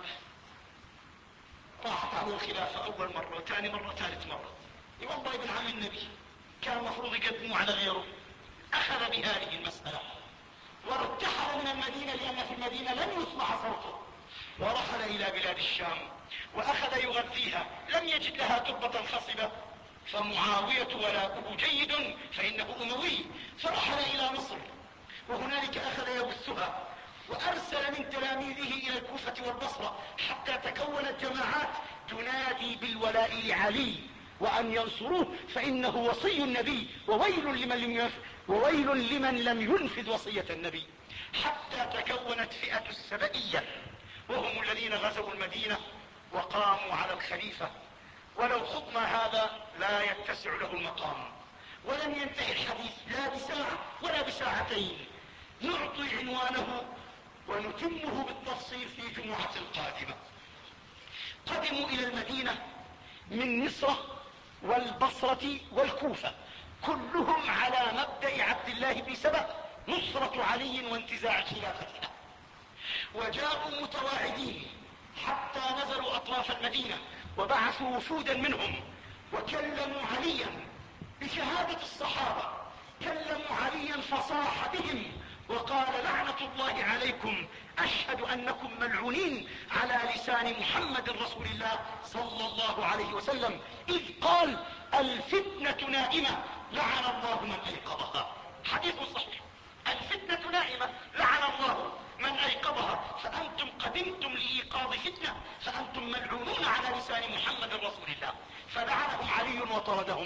راحت عنه الخلافة أول مرة وثاني مرة ثالث مرة، والله ابن عم النبي كان المفروض يقدموا على غيره. أخذ بهذه المسألة وارتحل من المدينة لأن في المدينة لم يسمع صوته، ورحل إلى بلاد الشام وأخذ يغذيها. لم يجد لها تربة خصبة، فمعاوية ولاؤه جيد فإنه أموي، فرحل إلى مصر وهنالك أخذ يبثها، وأرسل من تلاميذه إلى الكوفة والبصرة حتى تكونت جماعات تنادي بالولاء لعلي وأن ينصروه فإنه وصي النبي، وويل لمن لم ينفذ, وويل لمن لم ينفذ وصية النبي. حتى تكونت فئة السبئية وهم الذين غزوا المدينة وقاموا على الخليفة. ولو خضنا هذا لا يتسع له المقام، ولن ينتهي الحديث لا بساعة ولا بساعتين. نعطي عنوانه ونتمه بالتفصيل في جمعة القادمة. قدموا إلى المدينة من مصر والبصرة والكوفة، كلهم على مبدأ عبد الله بن سبأ، نصرة علي وانتزاع خلافتنا. وجاءوا متواعدين حتى نزلوا أطراف المدينة وبعثوا وفودا منهم وكلموا عليا بشهادة الصحابة، كلموا عليا فصاح بهم وقال لعنة الله عليكم، أشهد أنكم ملعونين على لسان محمد رسول الله صلى الله عليه وسلم، إذ قال الفتنة نائمة لعن الله من أيقظها. حديث صحيح، الفتنة نائمة لعن الله من أيقظها، فأنتم قدمتم لإيقاظ فتنة، فأنتم ملعونون على لسان محمد رسول الله. فلعنهم علي وطردهم،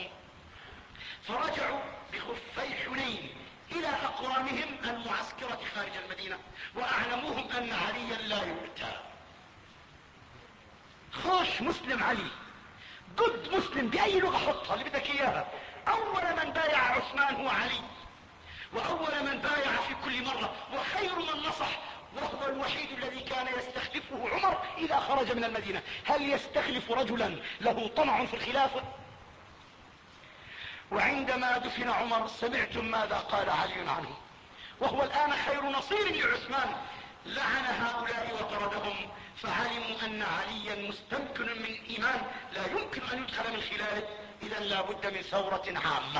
فرجعوا بخفي حنين إلى أقوامهم المعسكرة خارج المدينة وأعلموهم أن عليا لا يؤتى. خوش مسلم علي قد مسلم بأي لغة حطها اللي بدك إياها. أول من بايع عثمان هو علي، وأول من بايع في كل مرة، وخير من نصح، وهو الوحيد الذي كان يستخلفه عمر إذا خرج من المدينة. هل يستخلف رجلا له طمع في الخلافة؟ وعندما دفن عمر سمعتم ماذا قال علي عنه، وهو الآن خير نصير لعثمان. لعن هؤلاء وطردهم، فعلموا أن عليا مستمكن من إيمان لا يمكن أن يدخل من خلاله، إذا لا بد من ثورة عامة.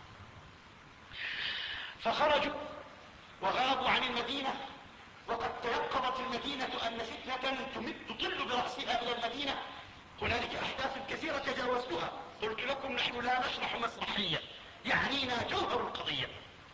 فخرجوا وغابوا عن المدينة، وقد تيقظت المدينة أن فتنة تمد تطل برأسها إلى المدينة. هنالك أحداث كثيرة تجاوزتها، قلت لكم نحن لا نشرح مسرحية، يعنينا جوهر القضية.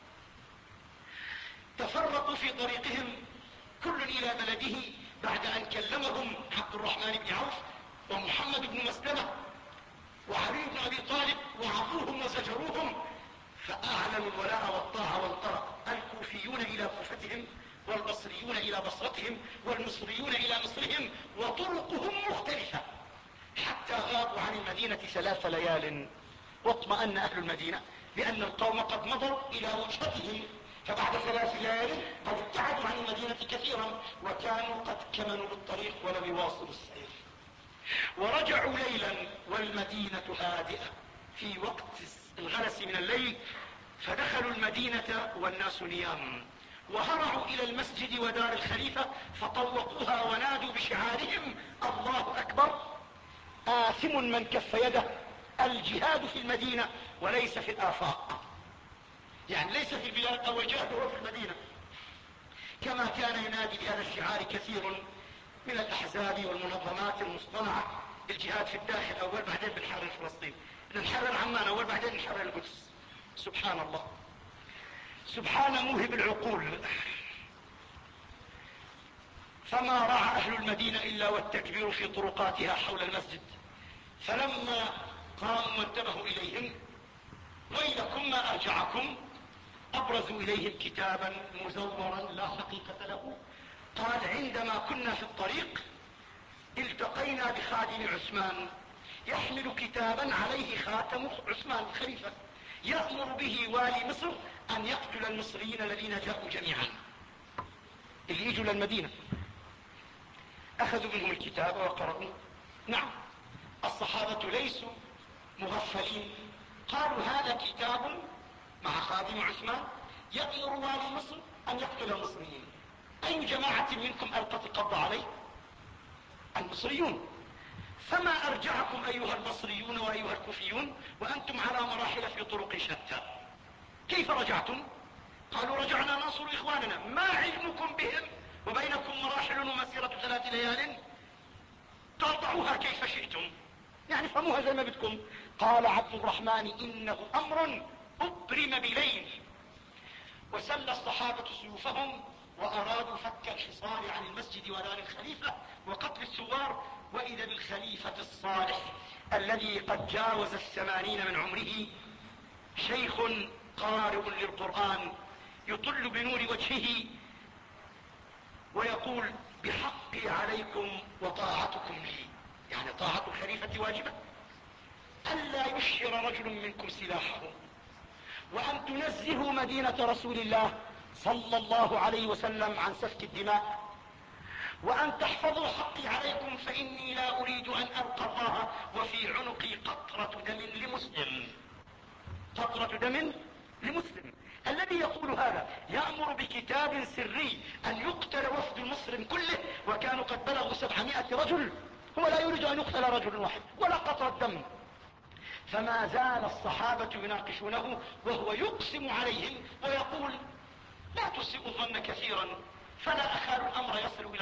تفرقوا في طريقهم كل إلى بلده بعد أن كلمهم عبد الرحمن بن عوف ومحمد بن مسلمة وعلي بن أبي طالب وعفوهم وزجروهم، فأعلنوا الولاء والطاعة وانطلق الكوفيون إلى كوفتهم، والبصريون إلى بصرتهم، والمصريون إلى مصرهم، وطرقهم مختلفة، حتى غابوا عن المدينة ثلاث ليال. واطمأن أهل المدينة بأن القوم قد مضوا إلى وجهتهم، فبعد ثلاث ليال قد ابتعدوا عن المدينة كثيرا، وكانوا قد كمنوا بالطريق ولم يواصلوا السير. ورجعوا ليلا والمدينة هادئة في وقت الغلس من الليل، فدخلوا المدينة والناس نيام، وهرعوا إلى المسجد ودار الخليفة فطوقوها ونادوا بشعارهم: الله أكبر، آثم من كف يده. الجهاد في المدينة وليس في الآفاق، يعني ليس في البلاد، أو الجهاد هو في المدينة، كما كان ينادي بهذا الشعار كثير من الأحزاب والمنظمات المصطنعة. الجهاد في الداخل أول، بعدين بنحرر فلسطين، بنحرر عمان أول، بعدين بنحرر القدس. سبحان الله، سبحان موهب العقول. فما رعى أهل المدينة إلا والتكبير في طرقاتها حول المسجد، فلما قاموا وانتبهوا إليهم: ويلكم ما أرجعكم، أبرزوا إليهم كتابا مزورا لا حقيقة له. قال: عندما كنا في الطريق التقينا بخادم عثمان يحمل كتابا عليه خاتم عثمان الخليفة، يأمر به والي مصر أن يقتل المصريين الذين جاءوا جميعا، اللي يجوا للمدينة. أخذوا منهم الكتاب وقرأوا. نعم، الصحابة ليسوا مغفلين، قالوا: هذا كتاب مع خادم عثمان يأمر والي مصر أن يقتل المصريين. أي جماعة منكم ألقت القبض عليه؟ المصريون. فما أرجعكم أيها البصريون وأيها الكوفيون وأنتم على مراحل في طرق شتى؟ كيف رجعتم؟ قالوا: رجعنا ننصر إخواننا. ما علمكم بهم وبينكم مراحل ومسيرة ثلاث ليال؟ قاطعوها كيف شئتم، يعني فهموها زي ما بدكم. قال عبد الرحمن: إنه أمر أبرم بليل. وسل الصحابة سيوفهم وأرادوا فك الحصار عن المسجد ودار الخليفة وقتل الثوار، وإذا بالخليفة الصالح الذي قد جاوز الثمانين من عمره، شيخ قارئ للقرآن يطل بنور وجهه ويقول: بحقي عليكم وطاعتكم لي، يعني طاعة الخليفة واجبة، ألا يشهر رجل منكم سلاحه، وأن تنزهوا مدينة رسول الله صلى الله عليه وسلم عن سفك الدماء، وأن تحفظوا حقي عليكم، فإني لا أريد أن ألقى الله وفي عنقي قطرة دم لمسلم. قطرة دم لمسلم. الذي يقول هذا يأمر بكتاب سري أن يقتل وفد المسلم كله، وكانوا قد بلغوا سبعمائة رجل. هو لا يريد أن يقتل رجل واحد ولا قطرة دم. فما زال الصحابة يناقشونه وهو يقسم عليهم ويقول: لا تسيئوا الظن كثيرا، فلا أخال الأمر يصل إلى